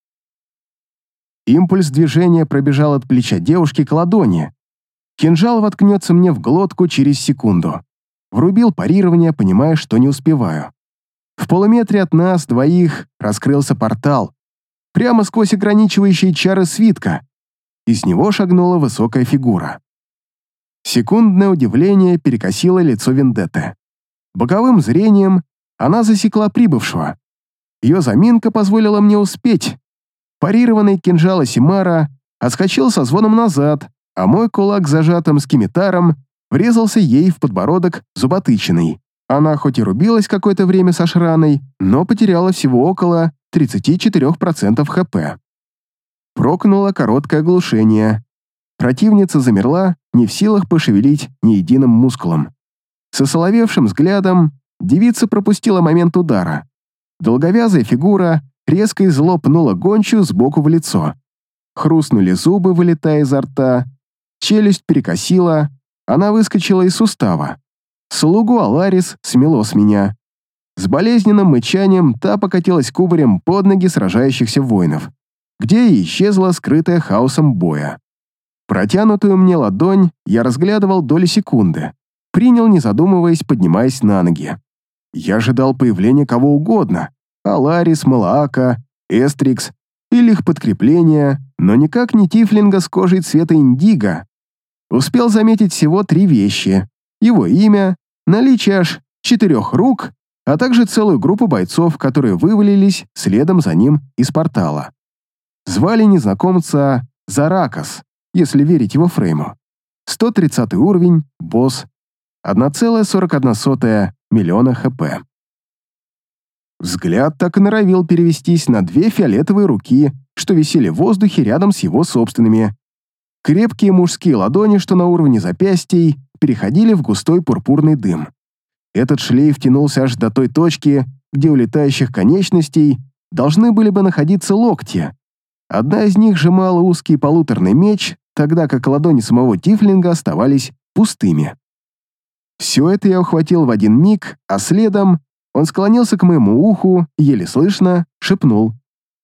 Импульс движения пробежал от плеча девушки к ладони. Кинжал воткнется мне в глотку через секунду. Врубил парирование, понимая, что не успеваю. В полуметре от нас двоих раскрылся портал, прямо сквозь ограничивающие чары свитка. Из него шагнула высокая фигура. Секундное удивление перекосило лицо Вендетты. Боковым зрением она засекла прибывшего. Ее заминка позволила мне успеть. Парированный кинжал Асимара отскочил со звоном назад, а мой кулак с зажатым скимитаром врезался ей в подбородок зуботычиной. Она хоть и рубилась какое-то время с Ашраной, но потеряла всего около тридцати четырёх процентов ХП. Прокнуло короткое оглушение. Противница замерла, не в силах пошевелить ни единым мускулом. С осоловевшим взглядом девица пропустила момент удара. Долговязая фигура резко и зло пнула гончую сбоку в лицо. Хрустнули зубы, вылетая изо рта. Челюсть перекосила, она выскочила из сустава. Слугу Аларис смело с меня. С болезненным мычанием та покатилась кубарем под ноги сражающихся воинов, где и исчезла скрытая хаосом боя. Протянутую мне ладонь я разглядывал доли секунды. Принял, не задумываясь, поднимаясь на ноги. Я ожидал появления кого угодно. Аларис, Малаака, Эстрикс или их подкрепления, но никак не тифлинга с кожей цвета индиго. Успел заметить всего три вещи. Его имя, наличие аж четырех рук, а также целую группу бойцов, которые вывалились следом за ним из портала. Звали незнакомца Заракас, если верить его фрейму. сто тридцатый уровень, босс, одна целая сорок одна сотая миллиона ХП. Взгляд так и норовил перевестись на две фиолетовые руки, что висели в воздухе рядом с его собственными. Крепкие мужские ладони, что на уровне запястий, переходили в густой пурпурный дым. Этот шлейф тянулся аж до той точки, где у летающих конечностей должны были бы находиться локти. Одна из них сжимала узкий полуторный меч, тогда как ладони самого тифлинга оставались пустыми. Все это я ухватил в один миг, а следом он склонился к моему уху и, еле слышно, шепнул.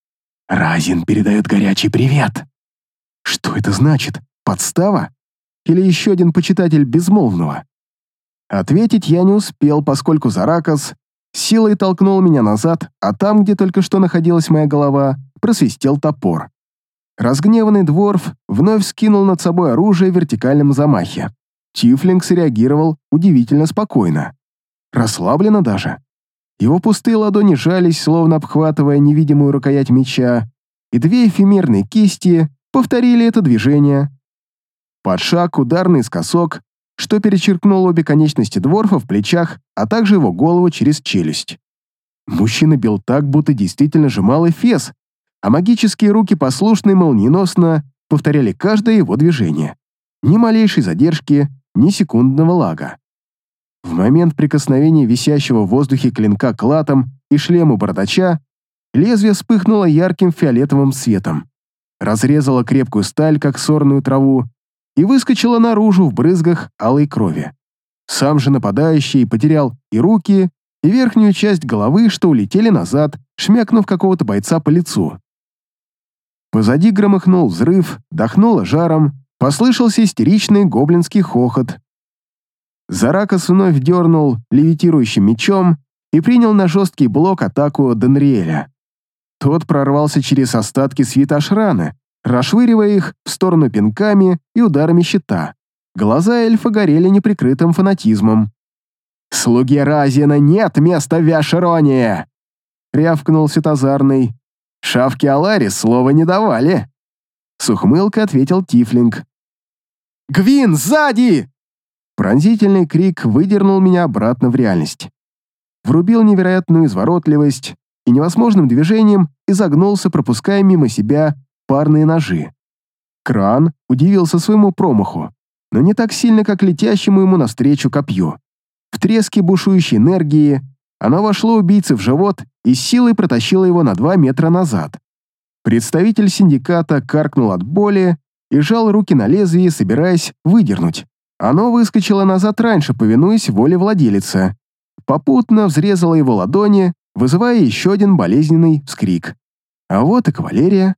«Разин передает горячий привет!» Что это значит? Подстава? Или еще один почитатель безмолвного? Ответить я не успел, поскольку Заракас силой толкнул меня назад, а там, где только что находилась моя голова, просвистел топор. Разгневанный дворф вновь скинул над собой оружие в вертикальном замахе. Тифлинг среагировал удивительно спокойно. Расслабленно даже. Его пустые ладони жались, словно обхватывая невидимую рукоять меча, и две эфемерные кисти повторили это движение. Под шаг ударный скосок, что перечеркнул обе конечности дворфа в плечах, а также его голову через челюсть. Мужчина бил так, будто действительно сжимал эфес, а магические руки послушно и молниеносно повторяли каждое его движение. Ни малейшей задержки, ни секундного лага. В момент прикосновения висящего в воздухе клинка к латам и шлему бородача лезвие вспыхнуло ярким фиолетовым светом, разрезало крепкую сталь, как сорную траву, и выскочило наружу в брызгах алой крови. Сам же нападающий потерял и руки, и верхнюю часть головы, что улетели назад, шмякнув какого-то бойца по лицу. Позади громыхнул взрыв, дохнуло жаром, послышался истеричный гоблинский хохот. Заракас вновь дернул левитирующим мечом и принял на жесткий блок атаку Денриэля. Тот прорвался через остатки свита Ашрана, расшвыривая их в сторону пинками и ударами щита. Глаза эльфа горели неприкрытым фанатизмом. «Слуге Разина нет места в Виашероне!» — рявкнул Светозарный. «Шавки Аларис слова не давали!» С ухмылкой ответил Тифлинг. «Гвин, сзади!» Пронзительный крик выдернул меня обратно в реальность. Врубил невероятную изворотливость и невозможным движением изогнулся, пропуская мимо себя парные ножи. Кран удивился своему промаху, но не так сильно, как летящему ему навстречу копью. В треске бушующей энергии оно вошло убийце в живот и с силой протащило его на два метра назад. Представитель синдиката каркнул от боли и сжал руки на лезвие, собираясь выдернуть. Оно выскочило назад раньше, повинуясь воле владелицы. Попутно взрезало его ладони, вызывая еще один болезненный вскрик. А вот и кавалерия.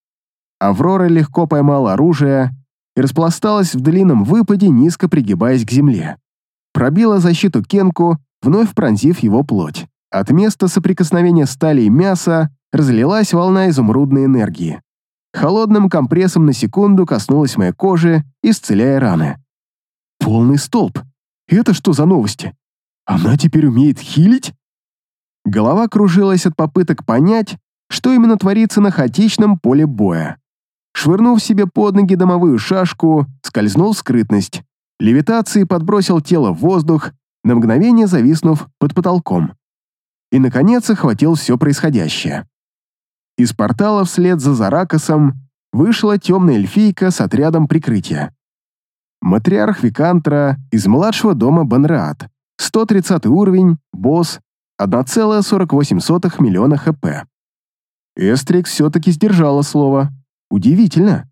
Аврора легко поймала оружие и распласталась в длинном выпаде, низко пригибаясь к земле. Пробила защиту Кенку, вновь пронзив его плоть. От места соприкосновения стали и мяса разлилась волна изумрудной энергии. Холодным компрессом на секунду коснулась моей кожи, исцеляя раны. Полный столб. Это что за новости? Она теперь умеет хилить? Голова кружилась от попыток понять, что именно творится на хаотичном поле боя. Швырнув себе под ноги домовую шашку, скользнул в скрытность. Левитацией подбросил тело в воздух, на мгновение зависнув под потолком. И, наконец, охватил все происходящее. Из портала вслед за Заракасом вышла темная эльфийка с отрядом прикрытия. Матриарх Викантра из младшего дома Банраат, сто тридцатый уровень, босс, одна целая сорок восемь сотых миллиона хп. Эстрикс все-таки сдержала слово. Удивительно.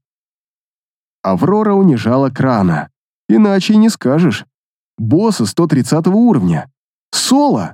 Аврора унижала Крана. Иначе и не скажешь. Босса сто тридцатого уровня. Соло!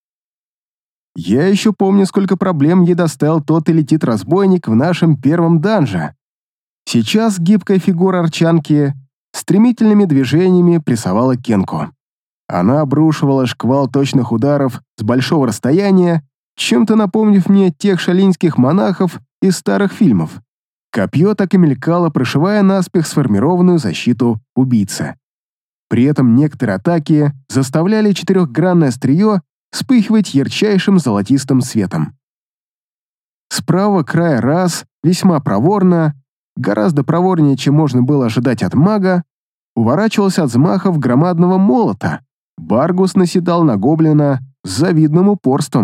Я еще помню, сколько проблем ей доставил тот элитит-разбойник в нашем первом данже. Сейчас гибкая фигура арчанки стремительными движениями прессовала Кенку. Она обрушивала шквал точных ударов с большого расстояния, чем-то напомнив мне тех шалинских монахов из старых фильмов. Копье так и мелькало, прошивая наспех сформированную защиту убийцы. При этом некоторые атаки заставляли четырехгранное острие вспыхивать ярчайшим золотистым светом. С правого края раз, весьма проворно, гораздо проворнее, чем можно было ожидать от мага, уворачивался от взмахов громадного молота. Баргус наседал на гоблина с завидным упорством.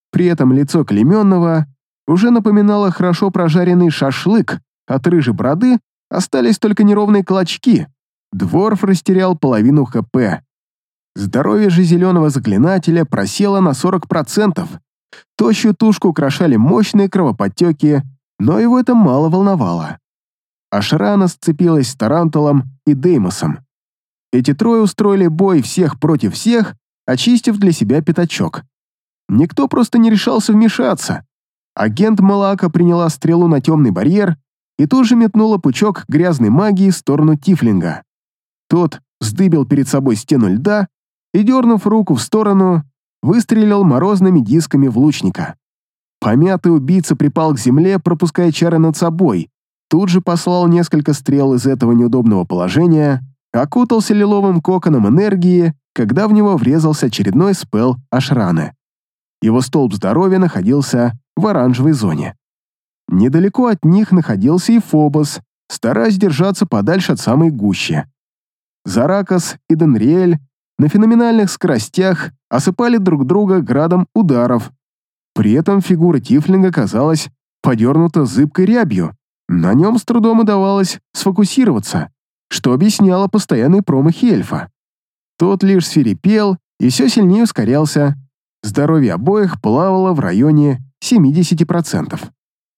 При этом лицо Клейменного уже напоминало хорошо прожаренный шашлык, от рыжей бороды остались только неровные клочки. Дворф растерял половину ХП. Здоровье же зеленого заклинателя просело на сорок процентов. Тощую тушку украшали мощные кровоподтеки, но его это мало волновало. Ашрана сцепилась с Тарантулом и Деймосом. Эти трое устроили бой всех против всех, очистив для себя пятачок. Никто просто не решался вмешаться. Агент Малака приняла стрелу на темный барьер и тут же метнула пучок грязной магии в сторону Тифлинга. Тот вздыбил перед собой стену льда и, дернув руку в сторону, выстрелил морозными дисками в лучника. Помятый убийца припал к земле, пропуская чары над собой, тут же послал несколько стрел из этого неудобного положения, окутался лиловым коконом энергии, когда в него врезался очередной спелл Ашраны. Его столб здоровья находился в оранжевой зоне. Недалеко от них находился и Фобос, стараясь держаться подальше от самой гущи. Заракас и Денриэль на феноменальных скоростях осыпали друг друга градом ударов. При этом фигура Тифлинга казалась подернута зыбкой рябью. На нем с трудом удавалось сфокусироваться, что объясняло постоянные промахи эльфа. Тот лишь свирепел и все сильнее ускорялся. Здоровье обоих плавало в районе семидесяти процентов.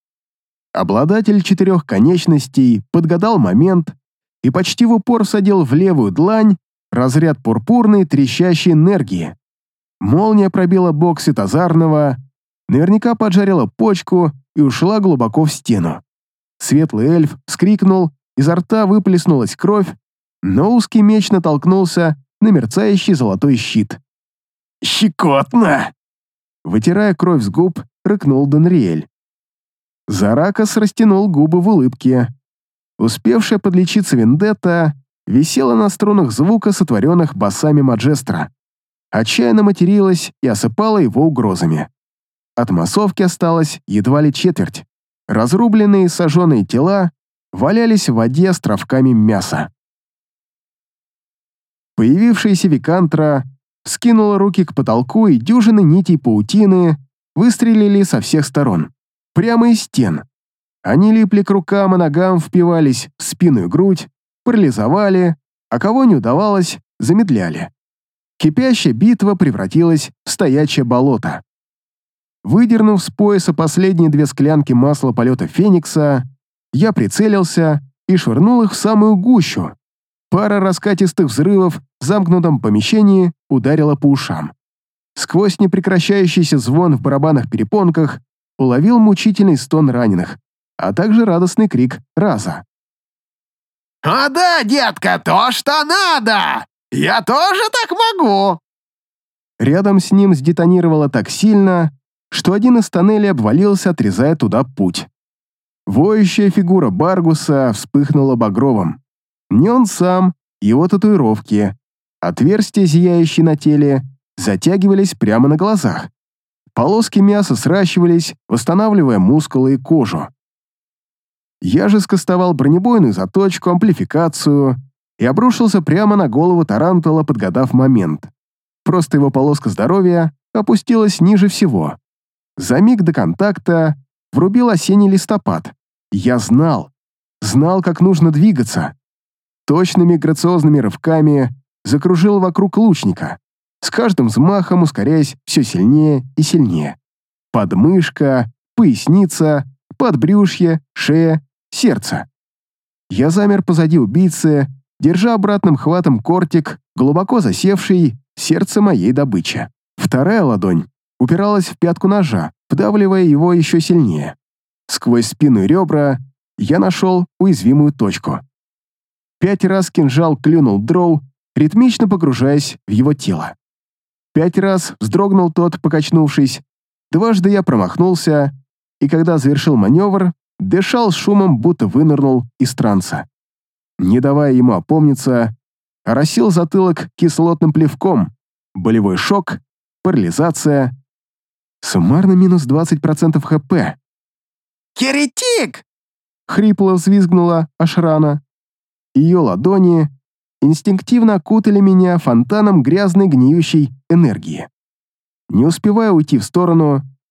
Обладатель четырех конечностей подгадал момент и почти в упор всадил в левую длань разряд пурпурной трещащей энергии. Молния пробила бок Светозарного, наверняка поджарила почку и ушла глубоко в стену. Светлый эльф вскрикнул, изо рта выплеснулась кровь, но узкий меч натолкнулся на мерцающий золотой щит. «Щекотно!» Вытирая кровь с губ, рыкнул Денриэль. Заракас растянул губы в улыбке. Успевшая подлечиться Вендетта висела на струнах звука, сотворенных басами Маджестра. Отчаянно материлась и осыпала его угрозами. От массовки осталось едва ли четверть. Разрубленные и сожженные тела валялись в воде островками мяса. Появившаяся Викантра скинула руки к потолку, и дюжины нитей паутины выстрелили со всех сторон. Прямо из стен. Они липли к рукам и ногам, впивались в спину и грудь, парализовали, а кого не удавалось, замедляли. Кипящая битва превратилась в стоячее болото. Выдернув с пояса последние две склянки масла полета Феникса, я прицелился и швырнул их в самую гущу. Пара раскатистых взрывов в замкнутом помещении ударила по ушам. Сквозь непрекращающийся звон в барабанах-перепонках уловил мучительный стон раненых, а также радостный крик Раза. «О да, детка, то, что надо! Я тоже так могу!» Рядом с ним сдетонировало так сильно, что один из тоннелей обвалился, отрезая туда путь. Воющая фигура Баргуса вспыхнула багровым. Не он сам, его татуировки. Отверстия, зияющие на теле, затягивались прямо на глазах. Полоски мяса сращивались, восстанавливая мускулы и кожу. Я же скостовал бронебойную заточку, амплификацию и обрушился прямо на голову Тарантула, подгадав момент. Просто его полоска здоровья опустилась ниже всего. За миг до контакта врубил осенний листопад. Я знал, знал, как нужно двигаться. Точными грациозными рывками закружил вокруг лучника, с каждым взмахом ускоряясь все сильнее и сильнее. Подмышка, поясница, подбрюшье, шея, сердце. Я замер позади убийцы, держа обратным хватом кортик, глубоко засевший в сердце моей добычи. Вторая ладонь упиралась в пятку ножа, вдавливая его еще сильнее. Сквозь спину и ребра я нашел уязвимую точку. Пять раз кинжал клюнул дроу, ритмично погружаясь в его тело. Пять раз вздрогнул тот, покачнувшись. Дважды я промахнулся, и когда завершил маневр, дышал с шумом, будто вынырнул из транса. Не давая ему опомниться, оросил затылок кислотным плевком, болевой шок, парализация. Суммарно минус двадцать процентов ХП. «Еретик!» — хрипло взвизгнула Ашрана. Ее ладони инстинктивно окутали меня фонтаном грязной гниющей энергии. Не успевая уйти в сторону,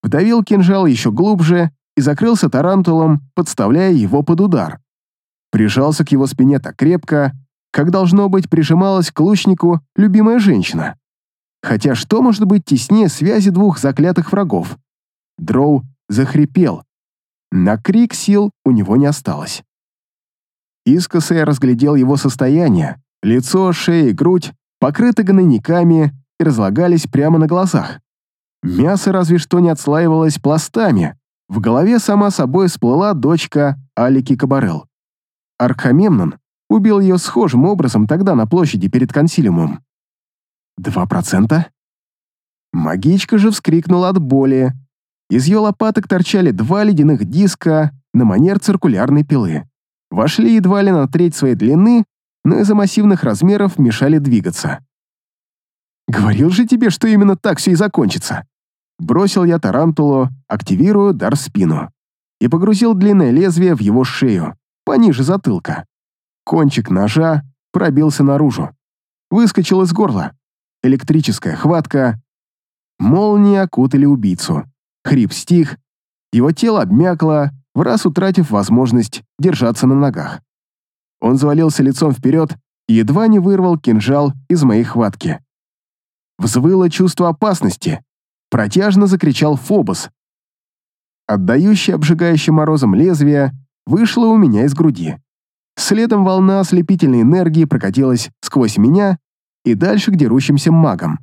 Вдавил кинжал еще глубже и закрылся тарантулом, подставляя его под удар. Прижался к его спине так крепко, как, должно быть, прижималась к лучнику любимая женщина. Хотя что может быть теснее связи двух заклятых врагов? Дроу захрипел. На крик сил у него не осталось. Искоса я разглядел его состояние. Лицо, шея и грудь покрыты гнойниками и разлагались прямо на глазах. Мясо разве что не отслаивалось пластами. В голове сама собой всплыла дочка Алики Кабарел. Архамемнон убил ее схожим образом тогда на площади перед консилиумом. Два процента? Магичка же вскрикнула от боли. Из ее лопаток торчали два ледяных диска на манер циркулярной пилы. Вошли едва ли на треть своей длины, но из-за массивных размеров мешали двигаться. «Говорил же тебе, что именно так все и закончится!» Бросил я тарантулу, активирую дар в спину, и погрузил длинное лезвие в его шею, пониже затылка. Кончик ножа пробился наружу. Выскочил из горла. Электрическая хватка. Молнии окутали убийцу. Хрип стих. Его тело обмякло, враз утратив возможность держаться на ногах. Он завалился лицом вперед и едва не вырвал кинжал из моей хватки. Взвыло чувство опасности. Протяжно закричал Фобос. Отдающее обжигающим морозом лезвие вышло у меня из груди. Следом волна ослепительной энергии прокатилась сквозь меня и дальше к дерущимся магам.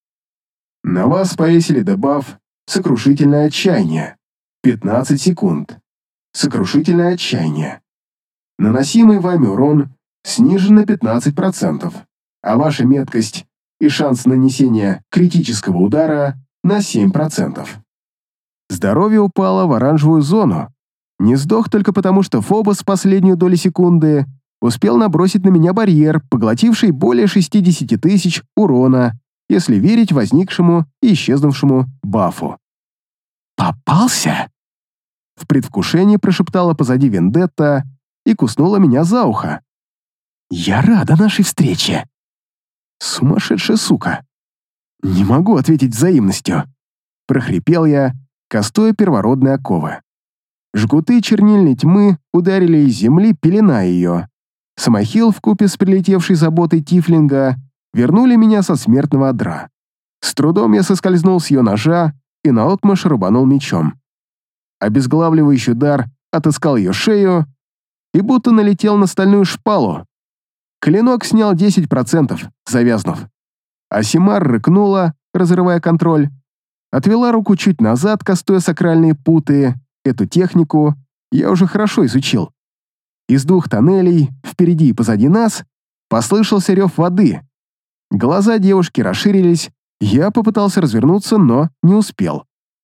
На вас повесили дебаф «Сокрушительное отчаяние». пятнадцать секунд. Сокрушительное отчаяние. Наносимый вами урон снижен на пятнадцать процентов, а ваша меткость и шанс нанесения критического удара на семь процентов. Здоровье упало в оранжевую зону. Не сдох только потому, что Фобос в последнюю долю секунды успел набросить на меня барьер, поглотивший более шестидесяти тысяч урона, если верить возникшему и исчезнувшему бафу. «Попался?» В предвкушении прошептала позади Вендетта и куснула меня за ухо. «Я рада нашей встрече!» Сумасшедшая сука! Не могу ответить взаимностью. Прохрипел я, кастуя первородные оковы. Жгуты чернильной тьмы ударили из земли, пеленая ее. Самохил вкупе с прилетевшей заботой тифлинга вернули меня со смертного одра. С трудом я соскользнул с ее ножа и наотмашь рубанул мечом. Обезглавливающий удар отыскал ее шею и будто налетел на стальную шпалу. Клинок снял десять процентов, завязнув. Асимар рыкнула, разрывая контроль. Отвела руку чуть назад, кастуя сакральные путы. Эту технику я уже хорошо изучил. Из двух тоннелей, впереди и позади нас, послышался рев воды. Глаза девушки расширились, я попытался развернуться, но не успел.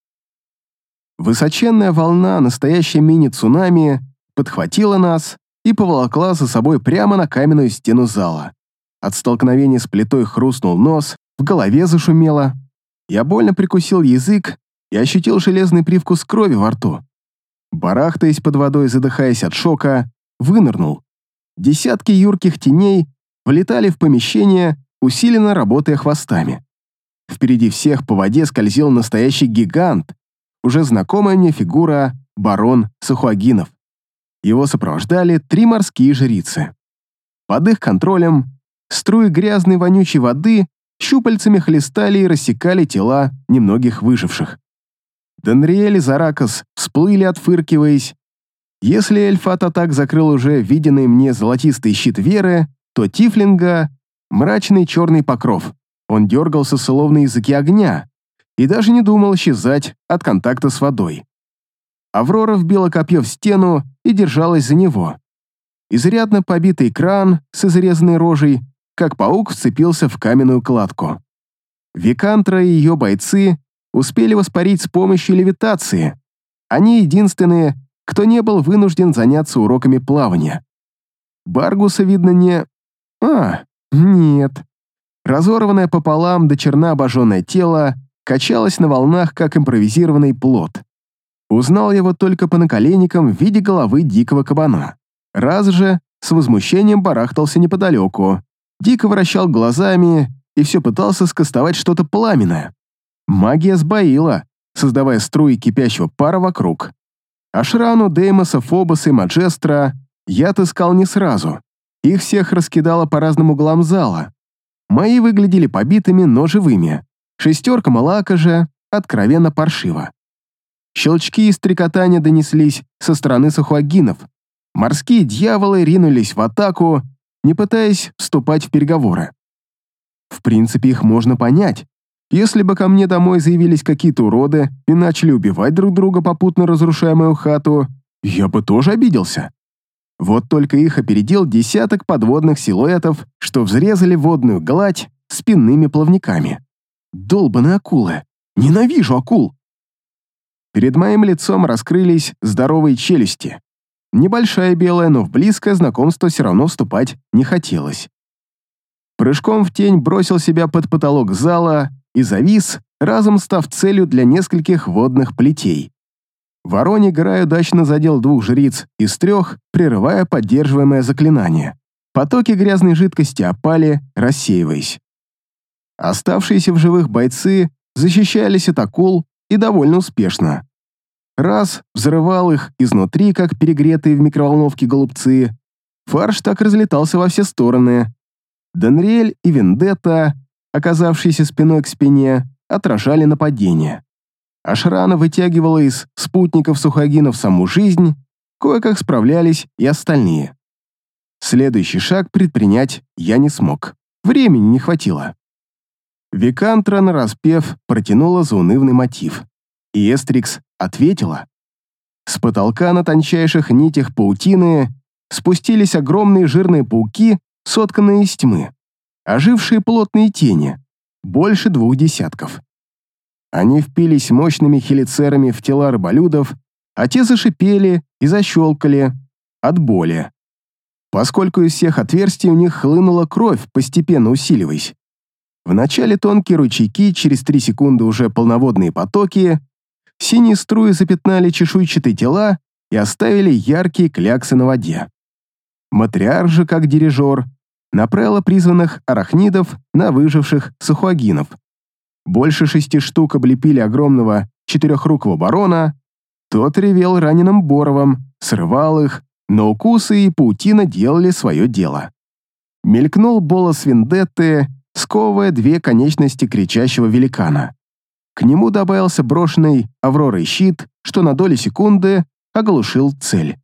Высоченная волна, настоящая мини-цунами, подхватила нас и поволокла за собой прямо на каменную стену зала. От столкновения с плитой хрустнул нос, в голове зашумело. Я больно прикусил язык и ощутил железный привкус крови во рту. Барахтаясь под водой, задыхаясь от шока, вынырнул. Десятки юрких теней влетали в помещение, усиленно работая хвостами. Впереди всех по воде скользил настоящий гигант, уже знакомая мне фигура барон Сахуагинов. Его сопровождали три морские жрицы. Под их контролем струи грязной вонючей воды щупальцами хлестали и рассекали тела немногих выживших. Денриэль и Заракос всплыли, отфыркиваясь. Если эльфат атак закрыл уже виденный мне золотистый щит веры, то Тифлинга — мрачный черный покров. Он дергался словно языки огня и даже не думал исчезать от контакта с водой. Аврора вбила копье в стену и держалась за него. Изрядно побитый кран с изрезанной рожей, как паук, вцепился в каменную кладку. Викантра и ее бойцы успели воспарить с помощью левитации. Они единственные, кто не был вынужден заняться уроками плавания. Баргуса, видно, не... А, нет. Разорванное пополам до черна обожженное тело качалось на волнах, как импровизированный плот. Узнал его только по наколенникам в виде головы дикого кабана. Раз же с возмущением барахтался неподалеку, дико вращал глазами и все пытался скостовать что-то пламенное. Магия сбоила, создавая струи кипящего пара вокруг. Ашрану, Деймоса, Фобоса и Маджестра я отыскал не сразу. Их всех раскидало по разным углам зала. Мои выглядели побитыми, но живыми. Шестерка Малака же откровенно паршиво. Щелчки и стрекотания донеслись со стороны сухуагинов. Морские дьяволы ринулись в атаку, не пытаясь вступать в переговоры. В принципе, их можно понять. Если бы ко мне домой заявились какие-то уроды и начали убивать друг друга, попутно разрушая мою хату, я бы тоже обиделся. Вот только их опередил десяток подводных силуэтов, что взрезали водную гладь спинными плавниками. Долбаные акулы! Ненавижу акул! Перед моим лицом раскрылись здоровые челюсти. Небольшая белая, но в близкое знакомство все равно вступать не хотелось. Прыжком в тень бросил себя под потолок зала и завис, разом став целью для нескольких водных плетей. Вороний Грай удачно задел двух жриц из трех, прерывая поддерживаемое заклинание. Потоки грязной жидкости опали, рассеиваясь. Оставшиеся в живых бойцы защищались от акул и довольно успешно. Раз взрывал их изнутри, как перегретые в микроволновке голубцы, фарш так разлетался во все стороны. Денриэль и Вендетта, оказавшиеся спиной к спине, отражали нападение. Ашрана вытягивала из спутников сухагинов саму жизнь, кое-как справлялись и остальные. Следующий шаг предпринять я не смог. Времени не хватило. Викантра, нараспев, протянула заунывный мотив. И Эстрикс ответила. С потолка на тончайших нитях паутины спустились огромные жирные пауки, сотканные из тьмы, ожившие плотные тени, больше двух десятков. Они впились мощными хелицерами в тела рыболюдов, а те зашипели и защелкали от боли, поскольку из всех отверстий у них хлынула кровь, постепенно усиливаясь. Вначале тонкие ручейки, через три секунды уже полноводные потоки, синие струи запятнали чешуйчатые тела и оставили яркие кляксы на воде. Матриарх же, как дирижер, направила призванных арахнидов на выживших сухуагинов. Больше шести штук облепили огромного четырехрукого барона, тот ревел раненым боровом, срывал их, но укусы и паутина делали свое дело. Мелькнул болос Вендетты, сковывая две конечности кричащего великана. К нему добавился брошенный Авророй щит, что на долю секунды оглушил цель.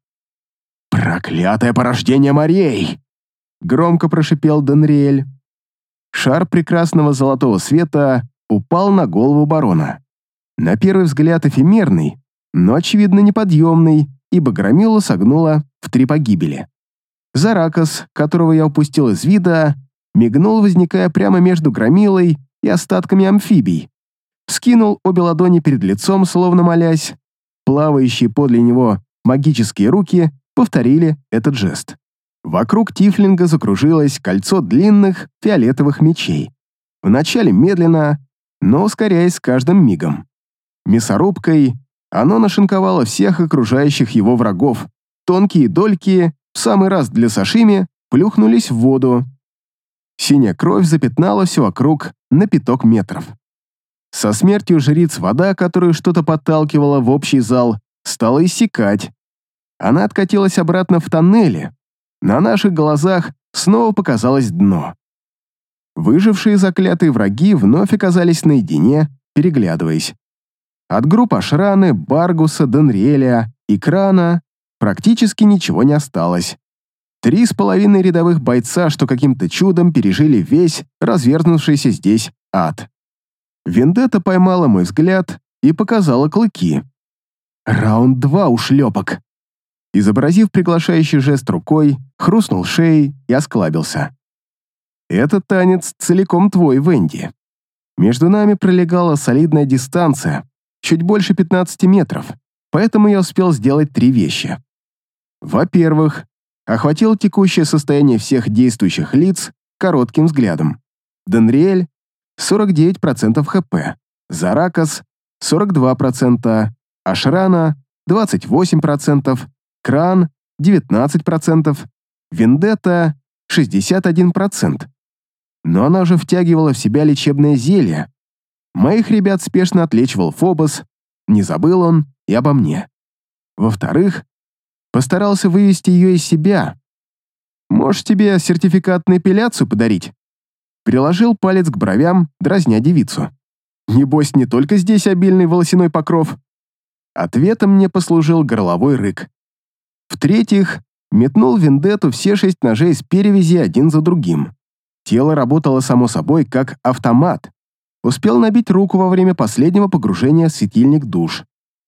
«Проклятое порождение морей!» — громко прошипел Денриэль. Шар прекрасного золотого света упал на голову барона. На первый взгляд эфемерный, но, очевидно, неподъемный, ибо громилу согнуло в три погибели. Заракос, которого я упустил из вида, мигнул, возникая прямо между громилой и остатками амфибий. Вскинул обе ладони перед лицом, словно молясь. Плавающие подле него магические руки повторили этот жест. Вокруг тифлинга закружилось кольцо длинных фиолетовых мечей. Вначале медленно, но ускоряясь с каждым мигом. Мясорубкой оно нашинковало всех окружающих его врагов. Тонкие дольки, в самый раз для сашими, плюхнулись в воду. Синяя кровь запятнала все вокруг на пяток метров. Со смертью жриц вода, которую что-то подталкивала в общий зал, стала иссякать. Она откатилась обратно в тоннели. На наших глазах снова показалось дно. Выжившие заклятые враги вновь оказались наедине, переглядываясь. От групп Ашраны, Баргуса, Денриэля и Крана практически ничего не осталось. Три с половиной рядовых бойца, что каким-то чудом пережили весь разверзнувшийся здесь ад. Вендетта поймала мой взгляд и показала клыки. Раунд два, ушлепок. Изобразив приглашающий жест рукой, хрустнул шеей и осклабился. Этот танец целиком твой, Венди. Между нами пролегала солидная дистанция, чуть больше пятнадцати метров, поэтому я успел сделать три вещи. Во-первых, охватил текущее состояние всех действующих лиц коротким взглядом. Денриэль — сорок девять процентов ХП, Заракос — сорок два процента, Ашрана — двадцать восемь процентов, Кран — девятнадцать процентов, Вендетта — шестьдесят один процент. Но она уже втягивала в себя лечебное зелье. Моих ребят спешно отлечивал Фобос, не забыл он и обо мне. Во-вторых, постарался вывести ее из себя. «Можешь тебе сертификат на эпиляцию подарить?» Приложил палец к бровям, дразня девицу. «Небось, не только здесь обильный волосяной покров». Ответом мне послужил горловой рык. В-третьих, метнул в вендетту все шесть ножей с перевязи один за другим. Тело работало само собой, как автомат. Успел набить руку во время последнего погружения в светильник душ.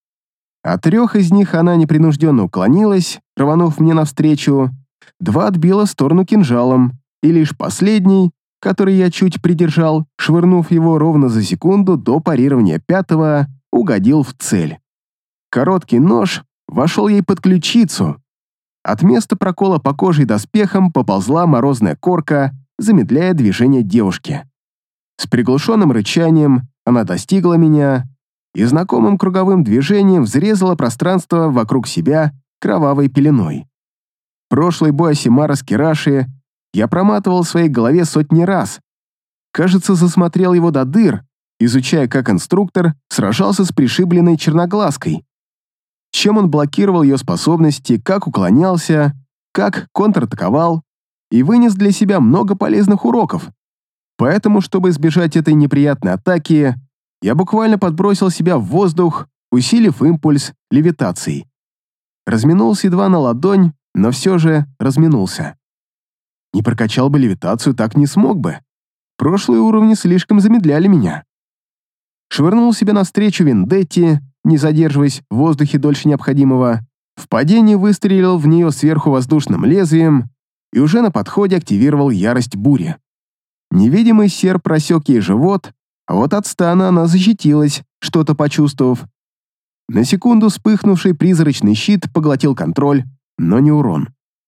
От трех из них она непринужденно уклонилась, рванув мне навстречу, два отбила в сторону кинжалом, и лишь последний, который я чуть придержал, швырнув его ровно за секунду до парирования пятого, угодил в цель. Короткий нож вошел ей под ключицу. От места прокола по коже и доспехам поползла морозная корка, замедляя движение девушки. С приглушенным рычанием она достигла меня и знакомым круговым движением взрезала пространство вокруг себя кровавой пеленой. Прошлый бой Асимара с Кираши я проматывал в своей голове сотни раз. Кажется, засмотрел его до дыр, изучая, как инструктор сражался с пришибленной черноглазкой. Чем он блокировал ее способности, как уклонялся, как контратаковал, и вынес для себя много полезных уроков. Поэтому, чтобы избежать этой неприятной атаки, я буквально подбросил себя в воздух, усилив импульс левитацией. Разминулся едва на ладонь, но все же разминулся. Не прокачал бы левитацию, так не смог бы. Прошлые уровни слишком замедляли меня. Швырнул себя навстречу вендетте, не задерживаясь в воздухе дольше необходимого, в падении выстрелил в нее сверху воздушным лезвием и уже на подходе активировал ярость бури. Невидимый серп просек ей живот, а вот от стана она защитилась, что-то почувствовав. На секунду вспыхнувший призрачный щит поглотил контроль, но не урон.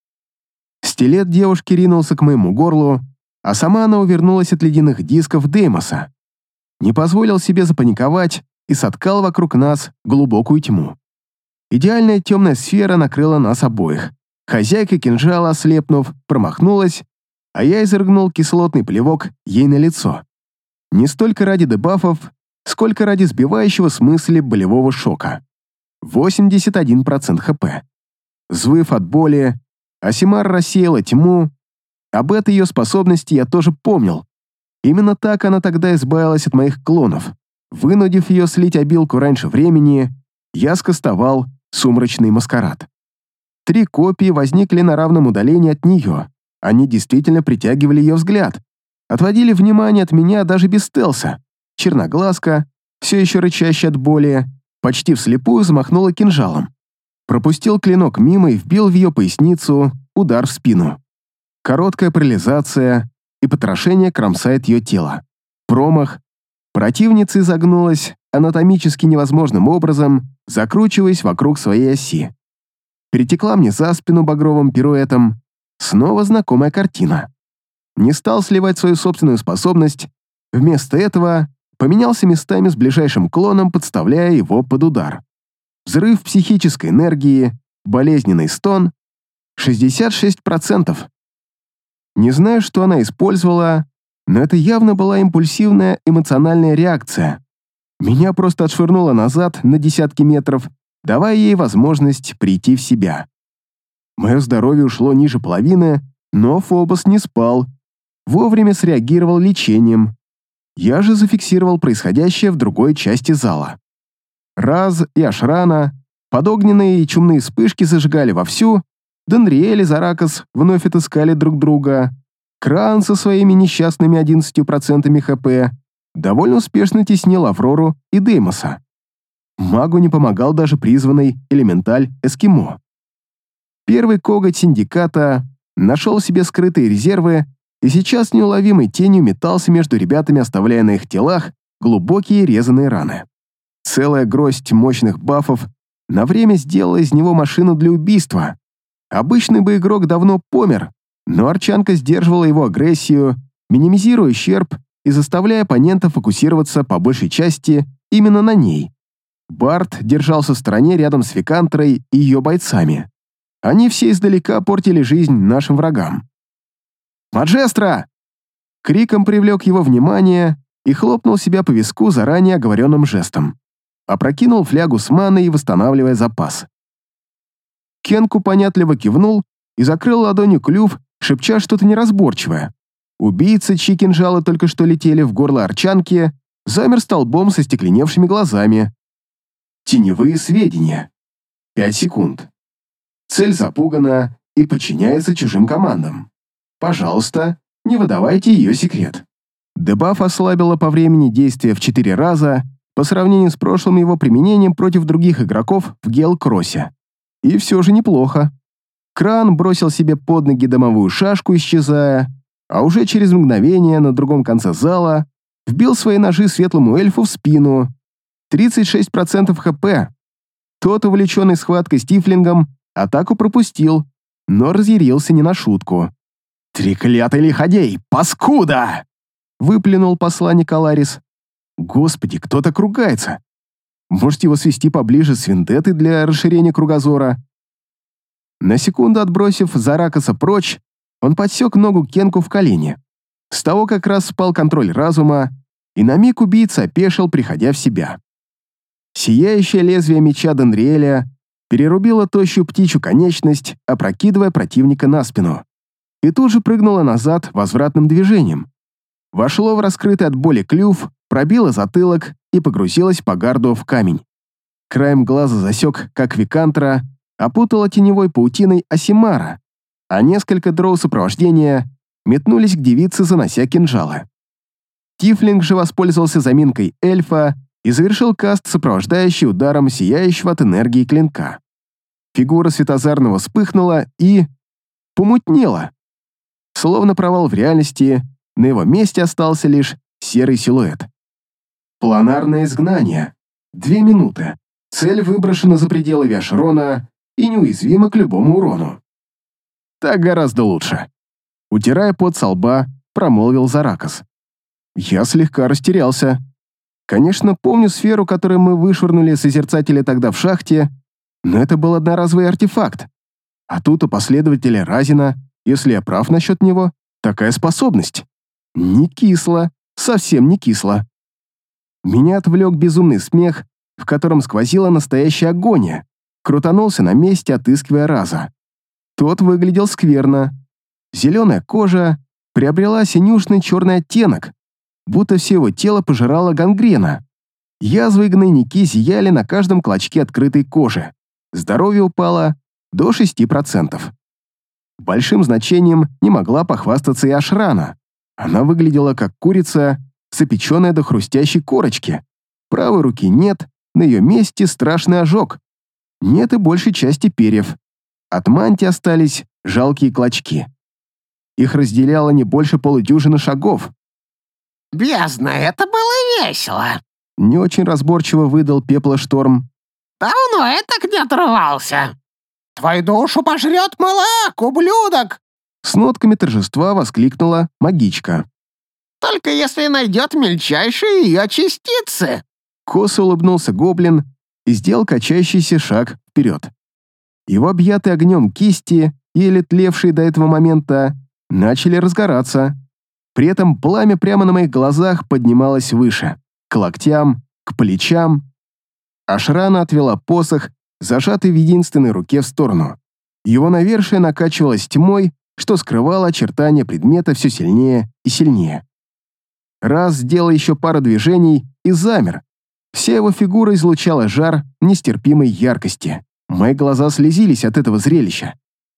Стилет девушки ринулся к моему горлу, а сама она увернулась от ледяных дисков Деймоса. Не позволил себе запаниковать и соткал вокруг нас глубокую тьму. Идеальная темная сфера накрыла нас обоих. Хозяйка кинжала, ослепнув, промахнулась, а я изрыгнул кислотный плевок ей на лицо. Не столько ради дебафов, сколько ради сбивающего с мысли болевого шока. восемьдесят один процент хп. Взвыв от боли, Асимар рассеяла тьму. Об этой ее способности я тоже помнил. Именно так она тогда избавилась от моих клонов. Вынудив ее слить обилку раньше времени, я скостовал сумрачный маскарад. Три копии возникли на равном удалении от нее. Они действительно притягивали ее взгляд. Отводили внимание от меня даже без стелса. Черноглазка, все еще рычащая от боли, почти вслепую взмахнула кинжалом. Пропустил клинок мимо и вбил в ее поясницу удар в спину. Короткая парализация, и потрошение кромсает ее тело. Промах. Противница изогнулась анатомически невозможным образом, закручиваясь вокруг своей оси. Перетекла мне за спину багровым пируэтом. Снова знакомая картина. Не стал сливать свою собственную способность, вместо этого поменялся местами с ближайшим клоном, подставляя его под удар. Взрыв психической энергии, болезненный стон — шестьдесят шесть процентов. Не знаю, что она использовала, но это явно была импульсивная эмоциональная реакция. Меня просто отшвырнуло назад на десятки метров, давая ей возможность прийти в себя. Мое здоровье ушло ниже половины, но Фобос не спал, вовремя среагировал лечением. Я же зафиксировал происходящее в другой части зала. Раз и Ашрана, подогненные и чумные вспышки зажигали вовсю, Денриэль и Заракас вновь отыскали друг друга, Кран со своими несчастными одиннадцатью процентами хп довольно успешно теснил Аврору и Деймоса. Магу не помогал даже призванный элементаль Эскимо. Первый коготь Синдиката нашел себе скрытые резервы и сейчас неуловимой тенью метался между ребятами, оставляя на их телах глубокие резаные раны. Целая гроздь мощных бафов на время сделала из него машину для убийства. Обычный бы игрок давно помер, но Арчанка сдерживала его агрессию, минимизируя ущерб и заставляя оппонента фокусироваться по большей части именно на ней. Барт держался в стороне рядом с Викантрой и ее бойцами. Они все издалека портили жизнь нашим врагам. «Маджестра!» Криком привлек его внимание и хлопнул себя по виску заранее оговоренным жестом. опрокинул флягу с маной, восстанавливая запас. Кенку понятливо кивнул и закрыл ладонью клюв, шепча что-то неразборчивое. Убийца, чьи кинжалы только что летели в горло арчанки, замер столбом со стекленевшими глазами. Теневые сведения. Пять секунд. Цель запугана и подчиняется чужим командам. Пожалуйста, не выдавайте ее секрет. Дебаф ослабила по времени действия в четыре раза по сравнению с прошлым его применением против других игроков в Гейл-Кроссе. И все же неплохо. Кран бросил себе под ноги домовую шашку, исчезая, а уже через мгновение на другом конце зала вбил свои ножи светлому эльфу в спину. тридцать шесть процентов хп. Тот, увлеченный схваткой с тифлингом, атаку пропустил, но разъярился не на шутку. «Треклятый лиходей! Паскуда!» — выплюнул посланник Аларис. «Господи, кто так ругается? Может, его свести поближе с Вендеттой для расширения кругозора?» На секунду отбросив Заракаса прочь, он подсек ногу Кенку в колени. С того как раз спал контроль разума, и на миг убийца опешил, приходя в себя. Сияющее лезвие меча Денриэля перерубило тощую птичью конечность, опрокидывая противника на спину, и тут же прыгнуло назад возвратным движением. Вошло в раскрытый от боли клюв, пробило затылок и погрузилось по гарду в камень. Краем глаза засек, как Викантра опутала теневой паутиной Асимара, а несколько дроу сопровождения метнулись к девице, занося кинжалы. Тифлинг же воспользовался заминкой эльфа и завершил каст, сопровождающий ударом сияющего от энергии клинка. Фигура Светозарного вспыхнула и... помутнела. Словно провал в реальности, на его месте остался лишь серый силуэт. Планарное изгнание. Две минуты. Цель выброшена за пределы Виашрона и неуязвима к любому урону. Так гораздо лучше. Утирая пот со лба, промолвил Заракас. Я слегка растерялся. Конечно, помню сферу, которую мы вышвырнули созерцателя тогда в шахте, но это был одноразовый артефакт. А тут у последователя Разина, если я прав насчет него, такая способность. Не кисло, совсем не кисло. Меня отвлек безумный смех, в котором сквозила настоящая агония. Крутанулся на месте, отыскивая Раза. Тот выглядел скверно. Зеленая кожа приобрела синюшный черный оттенок, будто все его тело пожирала гангрена. Язвы и гнойники зияли на каждом клочке открытой кожи. Здоровье упало до шести процентов. Большим значением не могла похвастаться и Ашрана. Она выглядела как курица, запеченная до хрустящей корочки. Правой руки нет, на ее месте страшный ожог. Нет и большей части перьев. От мантии остались жалкие клочки. Их разделяло не больше полудюжины шагов. «Бездна, это было весело!» Не очень разборчиво выдал Пеплошторм. «Давно я так не отрывался! Твою душу пожрет малак, ублюдок!» С нотками торжества воскликнула магичка. «Только если найдет мельчайшие ее частицы!» Косо улыбнулся гоблин и сделал качающийся шаг вперед. Его объятые огнем кисти, еле тлевшие до этого момента, начали разгораться. При этом пламя прямо на моих глазах поднималось выше, к локтям, к плечам. Ашрана отвела посох, зажатый в единственной руке, в сторону. Его навершие накачивалось тьмой, что скрывало очертания предмета все сильнее и сильнее. Раз сделал еще пару движений и замер. Вся его фигура излучала жар нестерпимой яркости. Мои глаза слезились от этого зрелища.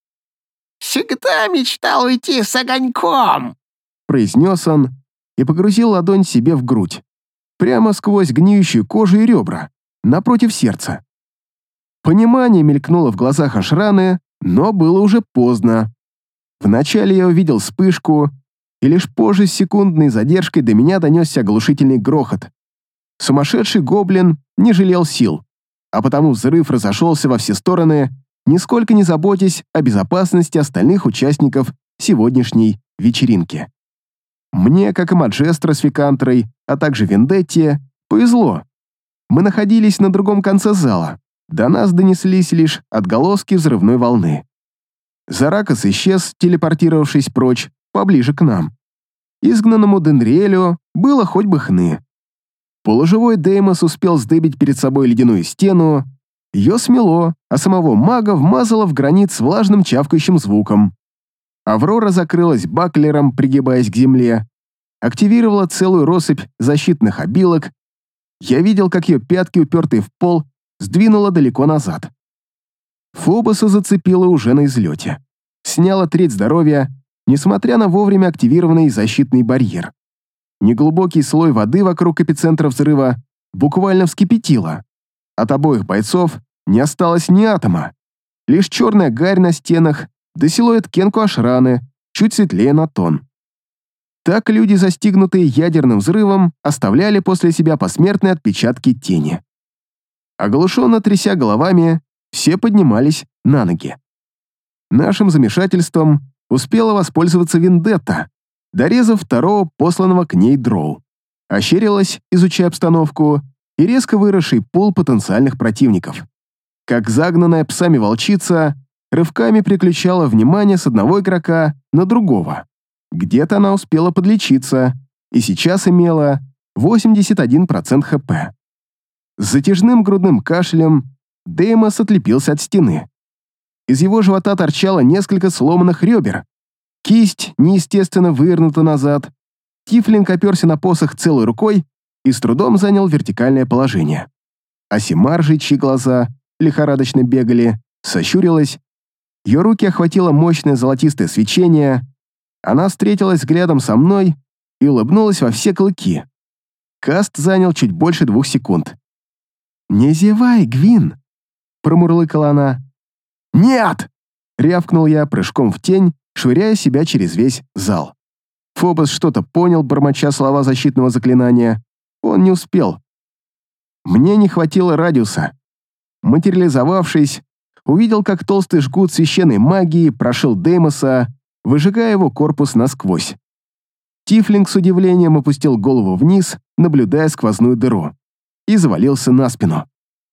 «Всегда мечтал уйти с огоньком!» произнес он и погрузил ладонь себе в грудь, прямо сквозь гниющую кожу и ребра, напротив сердца. Понимание мелькнуло в глазах Ашраны, но было уже поздно. Вначале я увидел вспышку, и лишь позже с секундной задержкой до меня донесся оглушительный грохот. Сумасшедший гоблин не жалел сил, а потому взрыв разошелся во все стороны, нисколько не заботясь о безопасности остальных участников сегодняшней вечеринки. Мне, как и Маджестро с Викантрой, а также Вендетте, повезло. Мы находились на другом конце зала. До нас донеслись лишь отголоски взрывной волны. Заракас исчез, телепортировавшись прочь, поближе к нам. Изгнанному Денриэлю было хоть бы хны. Полуживой Деймос успел сдыбить перед собой ледяную стену, ее смело, а самого мага вмазало в гранит с влажным чавкающим звуком. Аврора закрылась баклером, пригибаясь к земле, активировала целую россыпь защитных обилок. Я видел, как ее пятки, упертые в пол, сдвинула далеко назад. Фобоса зацепила уже на излете. Сняла треть здоровья, несмотря на вовремя активированный защитный барьер. Неглубокий слой воды вокруг эпицентра взрыва буквально вскипятило. От обоих бойцов не осталось ни атома. Лишь черная гарь на стенах, да силуэт Кенку Ашраны, чуть светлее на тон. Так люди, застигнутые ядерным взрывом, оставляли после себя посмертные отпечатки тени. Оглушенно тряся головами, все поднимались на ноги. Нашим замешательством успела воспользоваться Вендетта, дорезав второго посланного к ней дроу. Ощерилась, изучая обстановку, и резко выросший пул потенциальных противников. Как загнанная псами волчица, рывками переключала внимание с одного игрока на другого. Где-то она успела подлечиться, и сейчас имела восемьдесят один процент ХП. С затяжным грудным кашлем Деймос отлепился от стены. Из его живота торчало несколько сломанных ребер. Кисть неестественно вывернута назад. Тифлинг оперся на посох целой рукой и с трудом занял вертикальное положение. Асимар, чьи глаза лихорадочно бегали, сощурилась. Ее руки охватило мощное золотистое свечение. Она встретилась взглядом со мной и улыбнулась во все клыки. Каст занял чуть больше двух секунд. «Не зевай, Гвин!» — промурлыкала она. «Нет!» — рявкнул я прыжком в тень, швыряя себя через весь зал. Фобос что-то понял, бормоча слова защитного заклинания. Он не успел. Мне не хватило радиуса. Материализовавшись, увидел, как толстый жгут священной магии прошил Деймоса, выжигая его корпус насквозь. Тифлинг с удивлением опустил голову вниз, наблюдая сквозную дыру, и завалился на спину.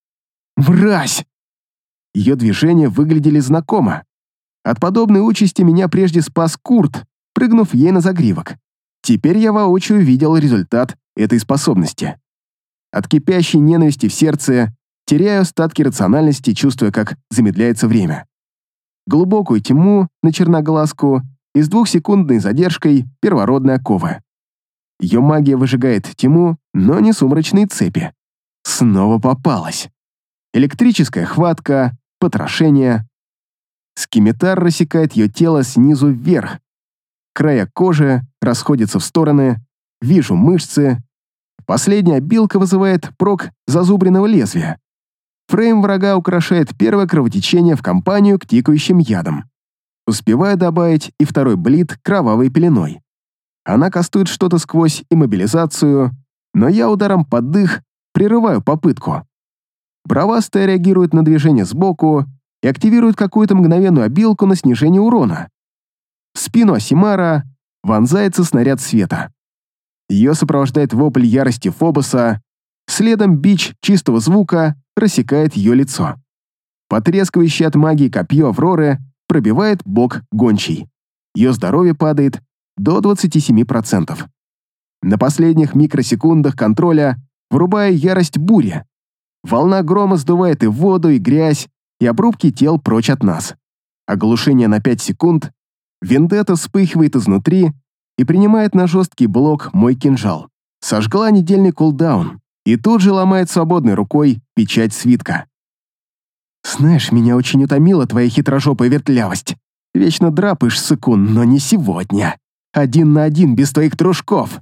«Мразь!» Ее движения выглядели знакомо. От подобной участи меня прежде спас Курт, прыгнув ей на загривок. Теперь я воочию видел результат этой способности. От кипящей ненависти в сердце теряю остатки рациональности, чувствуя, как замедляется время. Глубокую тьму на черноглазку и с двухсекундной задержкой первородная кова. Ее магия выжигает тьму, но не сумрачные цепи. Снова попалась. Электрическая хватка, потрошение. Скимитар рассекает ее тело снизу вверх. Края кожи расходятся в стороны, вижу мышцы. Последняя обилка вызывает прок зазубренного лезвия. Фрейм врага украшает первое кровотечение в компанию к тикающим ядам. Успеваю добавить и второй блит кровавой пеленой. Она кастует что-то сквозь иммобилизацию, но я ударом под дых прерываю попытку. Бравастая реагирует на движение сбоку и активирует какую-то мгновенную обилку на снижение урона. В спину Асимара вонзается снаряд света. Ее сопровождает вопль ярости Фобоса, следом бич чистого звука рассекает ее лицо. Потрескивающее от магии копье Авроры пробивает бок гончей. Ее здоровье падает до двадцати семи процентов. На последних микросекундах контроля врубаю ярость бури. Волна грома сдувает и воду, и грязь, и обрубки тел прочь от нас. Оглушение на пять секунд. Вендетта вспыхивает изнутри и принимает на жесткий блок мой кинжал. Сожгла недельный кулдаун и тут же ломает свободной рукой печать свитка. «Знаешь, меня очень утомила твоя хитрожопая вертлявость. Вечно драпаешь, сыкун, но не сегодня. Один на один без твоих дружков».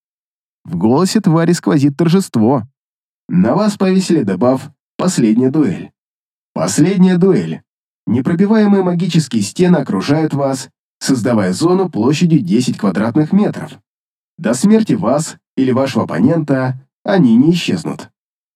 В голосе твари сквозит торжество. На вас повесили дебаф «Последняя дуэль». Последняя дуэль. Непробиваемые магические стены окружают вас, создавая зону площадью десять квадратных метров. До смерти вас или вашего оппонента они не исчезнут.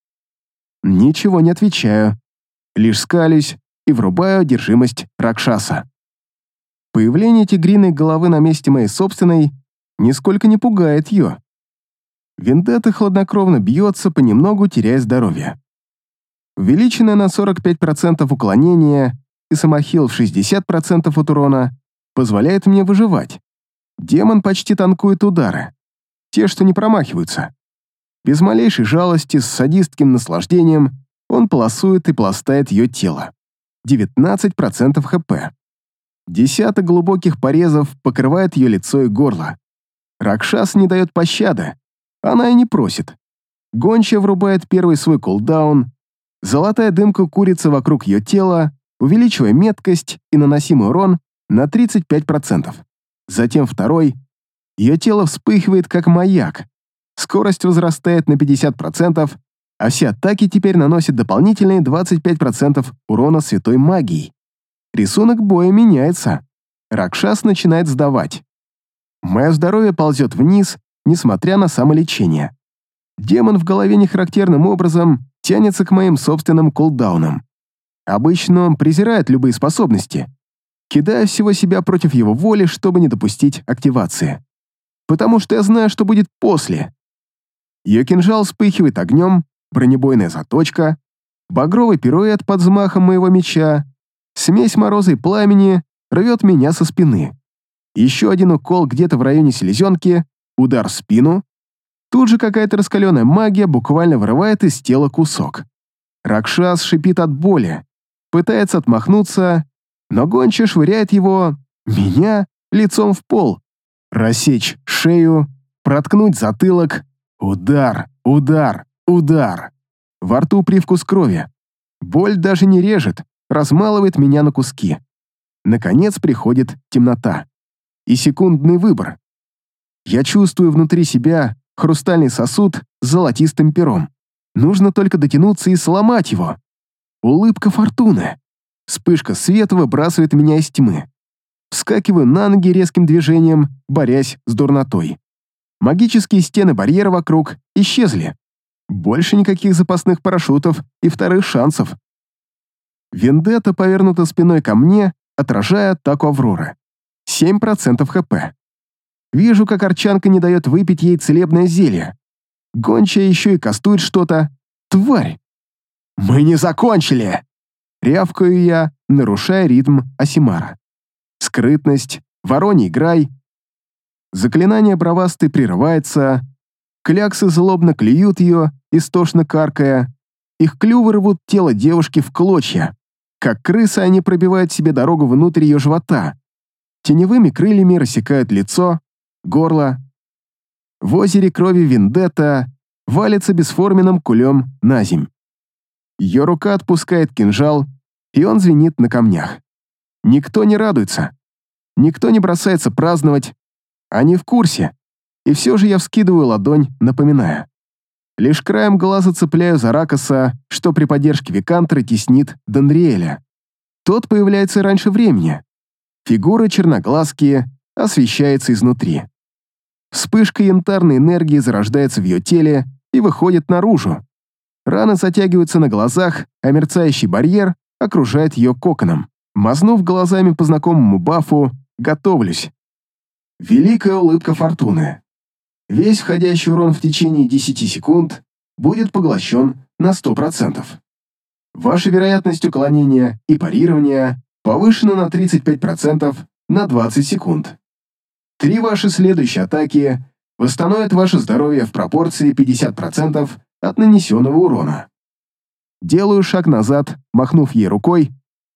Ничего не отвечаю, лишь скалюсь и врубаю одержимость Ракшаса. Появление тигриной головы на месте моей собственной нисколько не пугает ее. Вендетта хладнокровно бьется, понемногу теряя здоровье. Увеличенное на сорок пять процентов уклонение и самохил в шестьдесят процентов от урона позволяет мне выживать. Демон почти танкует удары. Те, что не промахиваются. Без малейшей жалости, с садистским наслаждением, он полосует и пластает ее тело. девятнадцать процентов хп. Десяток глубоких порезов покрывает ее лицо и горло. Ракшас не дает пощады. Она и не просит. Гончая врубает первый свой кулдаун. Золотая дымка курится вокруг ее тела, увеличивая меткость и наносимый урон на тридцать пять процентов. Затем второй. Ее тело вспыхивает, как маяк. Скорость возрастает на пятьдесят процентов, а все атаки теперь наносят дополнительные двадцать пять процентов урона святой магией. Рисунок боя меняется. Ракшас начинает сдавать. Мое здоровье ползет вниз, несмотря на самолечение. Демон в голове нехарактерным образом тянется к моим собственным кулдаунам. Обычно он презирает любые способности, кидая всего себя против его воли, чтобы не допустить активации. Потому что я знаю, что будет после. Ее кинжал вспыхивает огнем, бронебойная заточка, багровый пируэт под взмахом моего меча, смесь мороза и пламени рвет меня со спины. Еще один укол где-то в районе селезенки, удар в спину. Тут же какая-то раскаленная магия буквально вырывает из тела кусок. Ракшас шипит от боли, пытается отмахнуться, но гонча швыряет его, меня, лицом в пол. Рассечь шею, проткнуть затылок. Удар, удар, удар. Во рту привкус крови. Боль даже не режет, размалывает меня на куски. Наконец приходит темнота. И секундный выбор. Я чувствую внутри себя хрустальный сосуд с золотистым пером. Нужно только дотянуться и сломать его. Улыбка фортуны. Вспышка света выбрасывает меня из тьмы. Вскакиваю на ноги резким движением, борясь с дурнотой. Магические стены барьера вокруг исчезли. Больше никаких запасных парашютов и вторых шансов. Вендетта повернута спиной ко мне, отражая атаку Авроры. семь процентов хп. Вижу, как Арчанка не дает выпить ей целебное зелье. Гончая еще и кастует что-то. Тварь! «Мы не закончили!» Рявкаю я, нарушая ритм Асимара. Скрытность, вороний грай. Заклинание бравасты прерывается. Кляксы злобно клюют ее, истошно каркая. Их клювы рвут тело девушки в клочья. Как крысы они пробивают себе дорогу внутрь ее живота. Теневыми крыльями рассекают лицо, горло. В озере крови Вендетта валится бесформенным кулем на земь. Ее рука отпускает кинжал, и он звенит на камнях. Никто не радуется. Никто не бросается праздновать. Они в курсе. И все же я вскидываю ладонь, напоминая. Лишь краем глаза цепляю за Ракоса, что при поддержке Викантера теснит Данриэля. Тот появляется раньше времени. Фигура черноглазкие, освещается изнутри. Вспышка янтарной энергии зарождается в ее теле и выходит наружу. Раны затягиваются на глазах, а мерцающий барьер окружает ее коконом. Мазнув глазами по знакомому бафу, готовлюсь. Великая улыбка фортуны. Весь входящий урон в течение десяти секунд будет поглощен на сто процентов. Ваша вероятность уклонения и парирования повышена на тридцать пять процентов на двадцать секунд. Три ваши следующие атаки восстановят ваше здоровье в пропорции пятьдесят процентов от нанесенного урона. Делаю шаг назад, махнув ей рукой.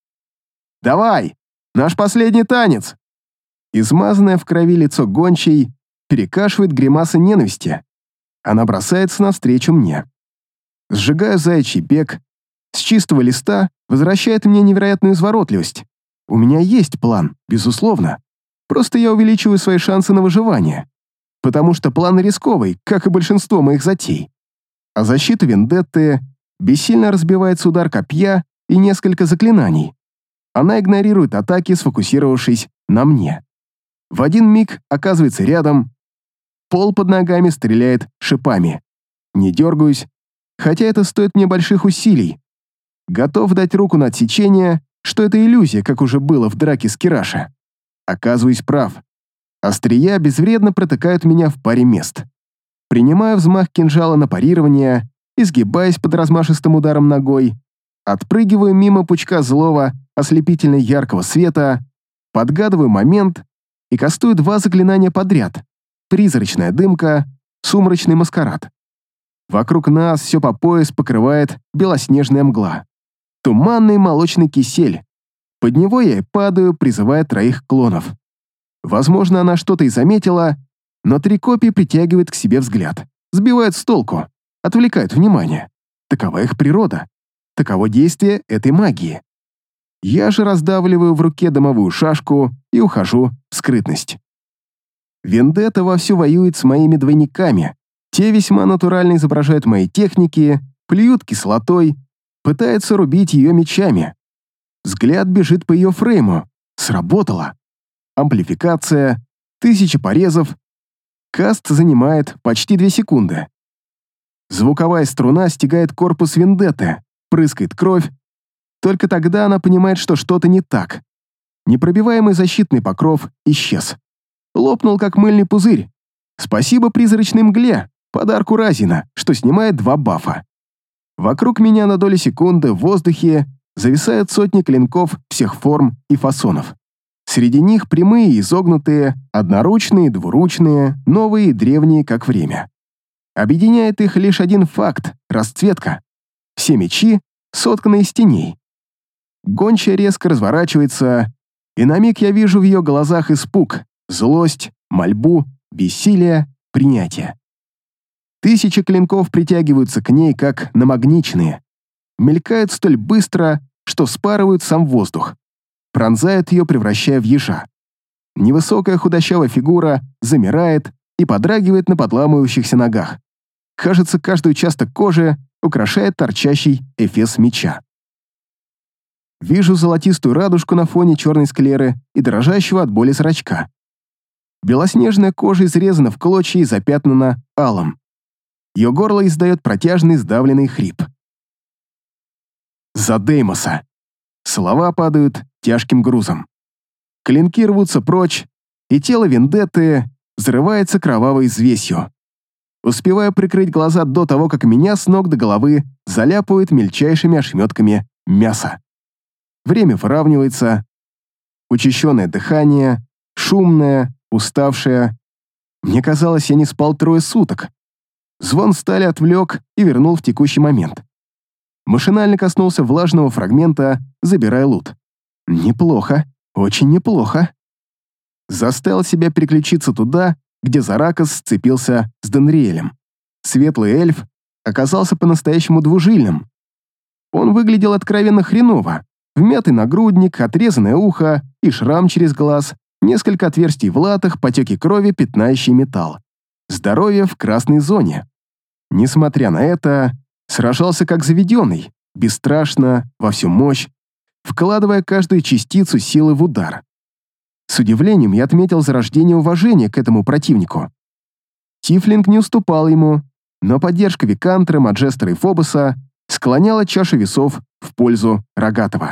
«Давай! Наш последний танец!» Измазанное в крови лицо гончей перекашивает гримаса ненависти. Она бросается навстречу мне. Сжигаю заячий бег. С чистого листа возвращает мне невероятную изворотливость. У меня есть план, безусловно. Просто я увеличиваю свои шансы на выживание. Потому что план рисковый, как и большинство моих затей. А защиту Вендетты бессильно разбивается удар копья и несколько заклинаний. Она игнорирует атаки, сфокусировавшись на мне. В один миг оказывается рядом. Пол под ногами стреляет шипами. Не дергаюсь, хотя это стоит мне больших усилий. Готов дать руку на отсечение, что это иллюзия, как уже было в драке с Кираша. Оказываюсь прав. Острия безвредно протыкают меня в паре мест. Принимаю взмах кинжала на парирование, изгибаясь под размашистым ударом ногой, отпрыгиваю мимо пучка злого, ослепительно яркого света, подгадываю момент и кастую два заклинания подряд. Призрачная дымка, сумрачный маскарад. Вокруг нас все по пояс покрывает белоснежная мгла. Туманный молочный кисель. Под него я и падаю, призывая троих клонов. Возможно, она что-то и заметила, но три копии притягивают к себе взгляд, сбивают с толку, отвлекают внимание. Такова их природа. Таково действие этой магии. Я же раздавливаю в руке домовую шашку и ухожу в скрытность. Вендетта вовсю воюет с моими двойниками. Те весьма натурально изображают мои техники, плюют кислотой, пытаются рубить ее мечами. Взгляд бежит по ее фрейму. Сработало. Амплификация, тысяча порезов. Каст занимает почти две секунды. Звуковая струна стягает корпус Вендетты, прыскает кровь. Только тогда она понимает, что что-то не так. Непробиваемый защитный покров исчез. Лопнул, как мыльный пузырь. Спасибо призрачной мгле, подарку Разина, что снимает два бафа. Вокруг меня на долю секунды в воздухе зависают сотни клинков всех форм и фасонов. Среди них прямые и изогнутые, одноручные, двуручные, новые и древние, как время. Объединяет их лишь один факт — расцветка. Все мечи сотканы из теней. Гончая резко разворачивается, и на миг я вижу в ее глазах испуг, злость, мольбу, бессилие, принятие. Тысячи клинков притягиваются к ней, как намагниченные. Мелькают столь быстро, что вспарывают сам воздух. Пронзают ее, превращая в ежа. Невысокая худощавая фигура замирает и подрагивает на подламывающихся ногах. Кажется, каждый участок кожи украшает торчащий эфес меча. Вижу золотистую радужку на фоне черной склеры и дрожащего от боли зрачка. Белоснежная кожа изрезана в клочья и запятнана алым. Ее горло издает протяжный сдавленный хрип. «За Деймоса!» Слова падают тяжким грузом. Клинки рвутся прочь, и тело Вендетты взрывается кровавой известью. Успеваю прикрыть глаза до того, как меня с ног до головы заляпывает мельчайшими ошметками мяса. Время выравнивается. Учащенное дыхание, шумное, уставшее. Мне казалось, я не спал трое суток. Звон стали отвлек и вернул в текущий момент. Машинально коснулся влажного фрагмента, забирая лут. Неплохо, очень неплохо. Заставил себя переключиться туда, где Заракас сцепился с Денриэлем. Светлый эльф оказался по-настоящему двужильным. Он выглядел откровенно хреново. Вмятый нагрудник, отрезанное ухо и шрам через глаз, несколько отверстий в латах, потеки крови, пятнающий металл. Здоровье в красной зоне. Несмотря на это, сражался как заведенный, бесстрашно, во всю мощь, вкладывая каждую частицу силы в удар. С удивлением я отметил зарождение уважения к этому противнику. Тифлинг не уступал ему, но поддержка Викантра, Маджестера и Фобоса склоняла чашу весов в пользу Рогатого.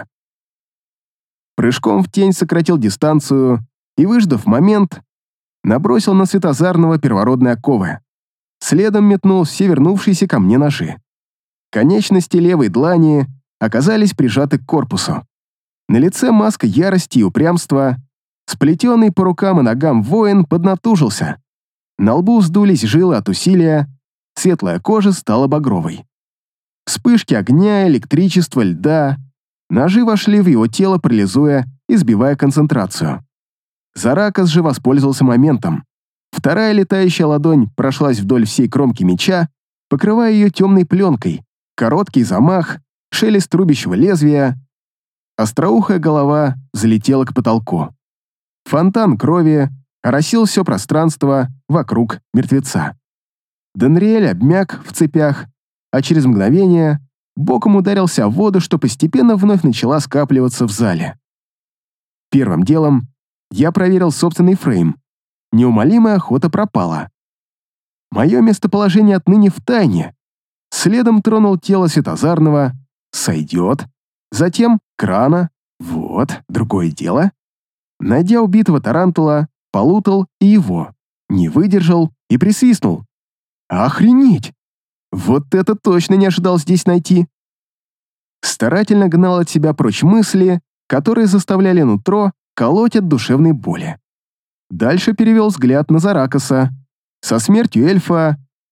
Прыжком в тень сократил дистанцию и, выждав момент, набросил на Светозарного первородные оковы. Следом метнул все вернувшиеся ко мне ножи. Конечности левой длани оказались прижаты к корпусу. На лице маска ярости и упрямства. Сплетенный по рукам и ногам воин поднатужился. На лбу сдулись жилы от усилия, светлая кожа стала багровой. Вспышки огня, электричества, льда. Ножи вошли в его тело, парализуя и сбивая концентрацию. Заракас же воспользовался моментом. Вторая летающая ладонь прошлась вдоль всей кромки меча, покрывая ее темной пленкой. Короткий замах, шелест рубящего лезвия. Остроухая голова залетела к потолку. Фонтан крови оросил все пространство вокруг мертвеца. Денриэль обмяк в цепях, а через мгновение боком ударился в воду, что постепенно вновь начала скапливаться в зале. Первым делом я проверил собственный фрейм. Неумолимая охота пропала. Мое местоположение отныне в тайне. Следом тронул тело Светозарного. Сойдет. Затем крана. Вот, другое дело. Найдя убитого тарантула, полутал и его. Не выдержал и присвистнул. Охренеть! Вот это точно не ожидал здесь найти. Старательно гнал от себя прочь мысли, которые заставляли нутро колоть от душевной боли. Дальше перевел взгляд на Заракаса. Со смертью эльфа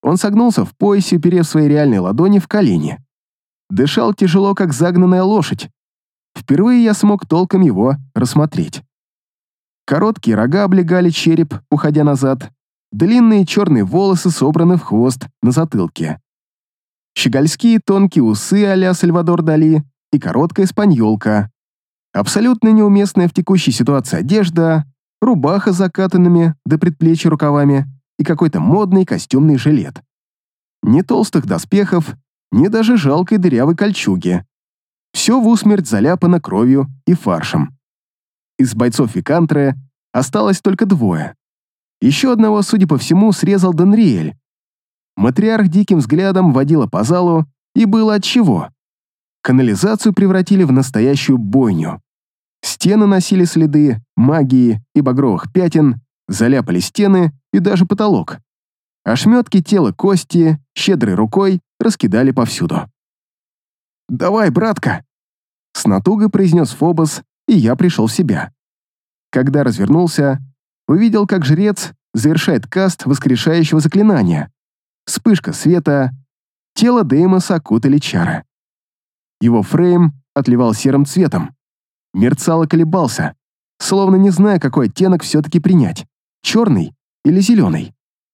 Он согнулся в поясе, уперев свои реальные ладони в колени. Дышал тяжело, как загнанная лошадь. Впервые я смог толком его рассмотреть. Короткие рога облегали череп, уходя назад. Длинные черные волосы собраны в хвост на затылке. Щегольские тонкие усы а-ля Сальвадор Дали и короткая спаньолка. Абсолютно неуместная в текущей ситуации одежда, рубаха с закатанными до предплечья рукавами и какой-то модный костюмный жилет. Ни толстых доспехов, ни даже жалкой дырявой кольчуги. Все в усмерть заляпано кровью и фаршем. Из бойцов Викантре осталось только двое. Еще одного, судя по всему, срезал Данриэль. Матриарх диким взглядом водила по залу, и было отчего. Канализацию превратили в настоящую бойню. Стены носили следы магии и багровых пятен, заляпали стены и даже потолок. Ошметки тела кости щедрой рукой раскидали повсюду. «Давай, братка!» С натугой произнес Фобос, и я пришел в себя. Когда развернулся, увидел, как жрец завершает каст воскрешающего заклинания. Вспышка света, тело Деймоса окутали чары. Его фрейм отливал серым цветом. Мерцал и колебался, словно не зная, какой оттенок все-таки принять, черный или зеленый.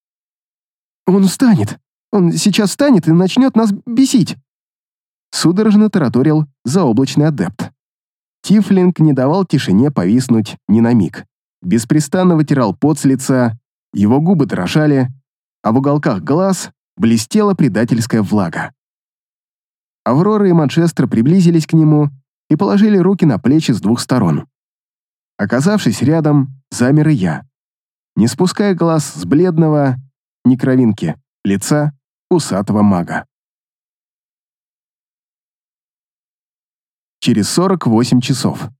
«Он встанет! Он сейчас встанет и начнет нас бесить!» Судорожно тараторил заоблачный адепт. Тифлинг не давал тишине повиснуть ни на миг. Беспрестанно вытирал пот с лица, его губы дрожали, а в уголках глаз блестела предательская влага. Аврора и Манчестер приблизились к нему и положили руки на плечи с двух сторон. Оказавшись рядом, замер и я, не спуская глаз с бледного, ни кровинки, лица усатого мага. Через сорок восемь часов.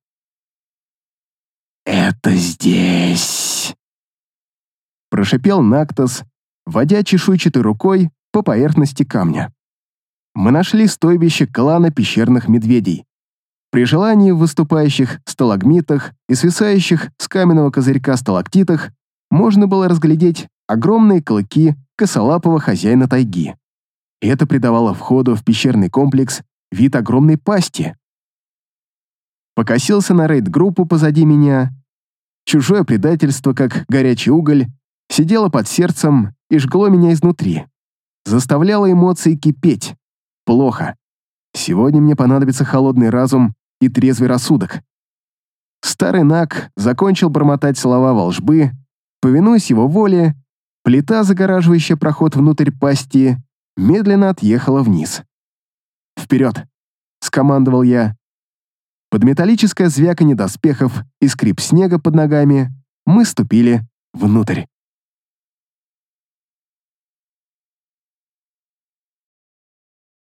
«Это здесь!» Прошипел Нактос, водя чешуйчатой рукой по поверхности камня. Мы нашли стойбище клана пещерных медведей. При желании в выступающих сталагмитах и свисающих с каменного козырька сталактитах можно было разглядеть огромные клыки косолапого хозяина тайги. И это придавало входу в пещерный комплекс вид огромной пасти. Покосился на рейд-группу позади меня. Чужое предательство, как горячий уголь, сидело под сердцем и жгло меня изнутри. Заставляло эмоции кипеть. Плохо. Сегодня мне понадобится холодный разум и трезвый рассудок. Старый Наг закончил бормотать слова волжбы. Повинуясь его воле, плита, загораживающая проход внутрь пасти, медленно отъехала вниз. «Вперед!» — скомандовал я. Под металлическое звяканье доспехов и скрип снега под ногами мы ступили внутрь.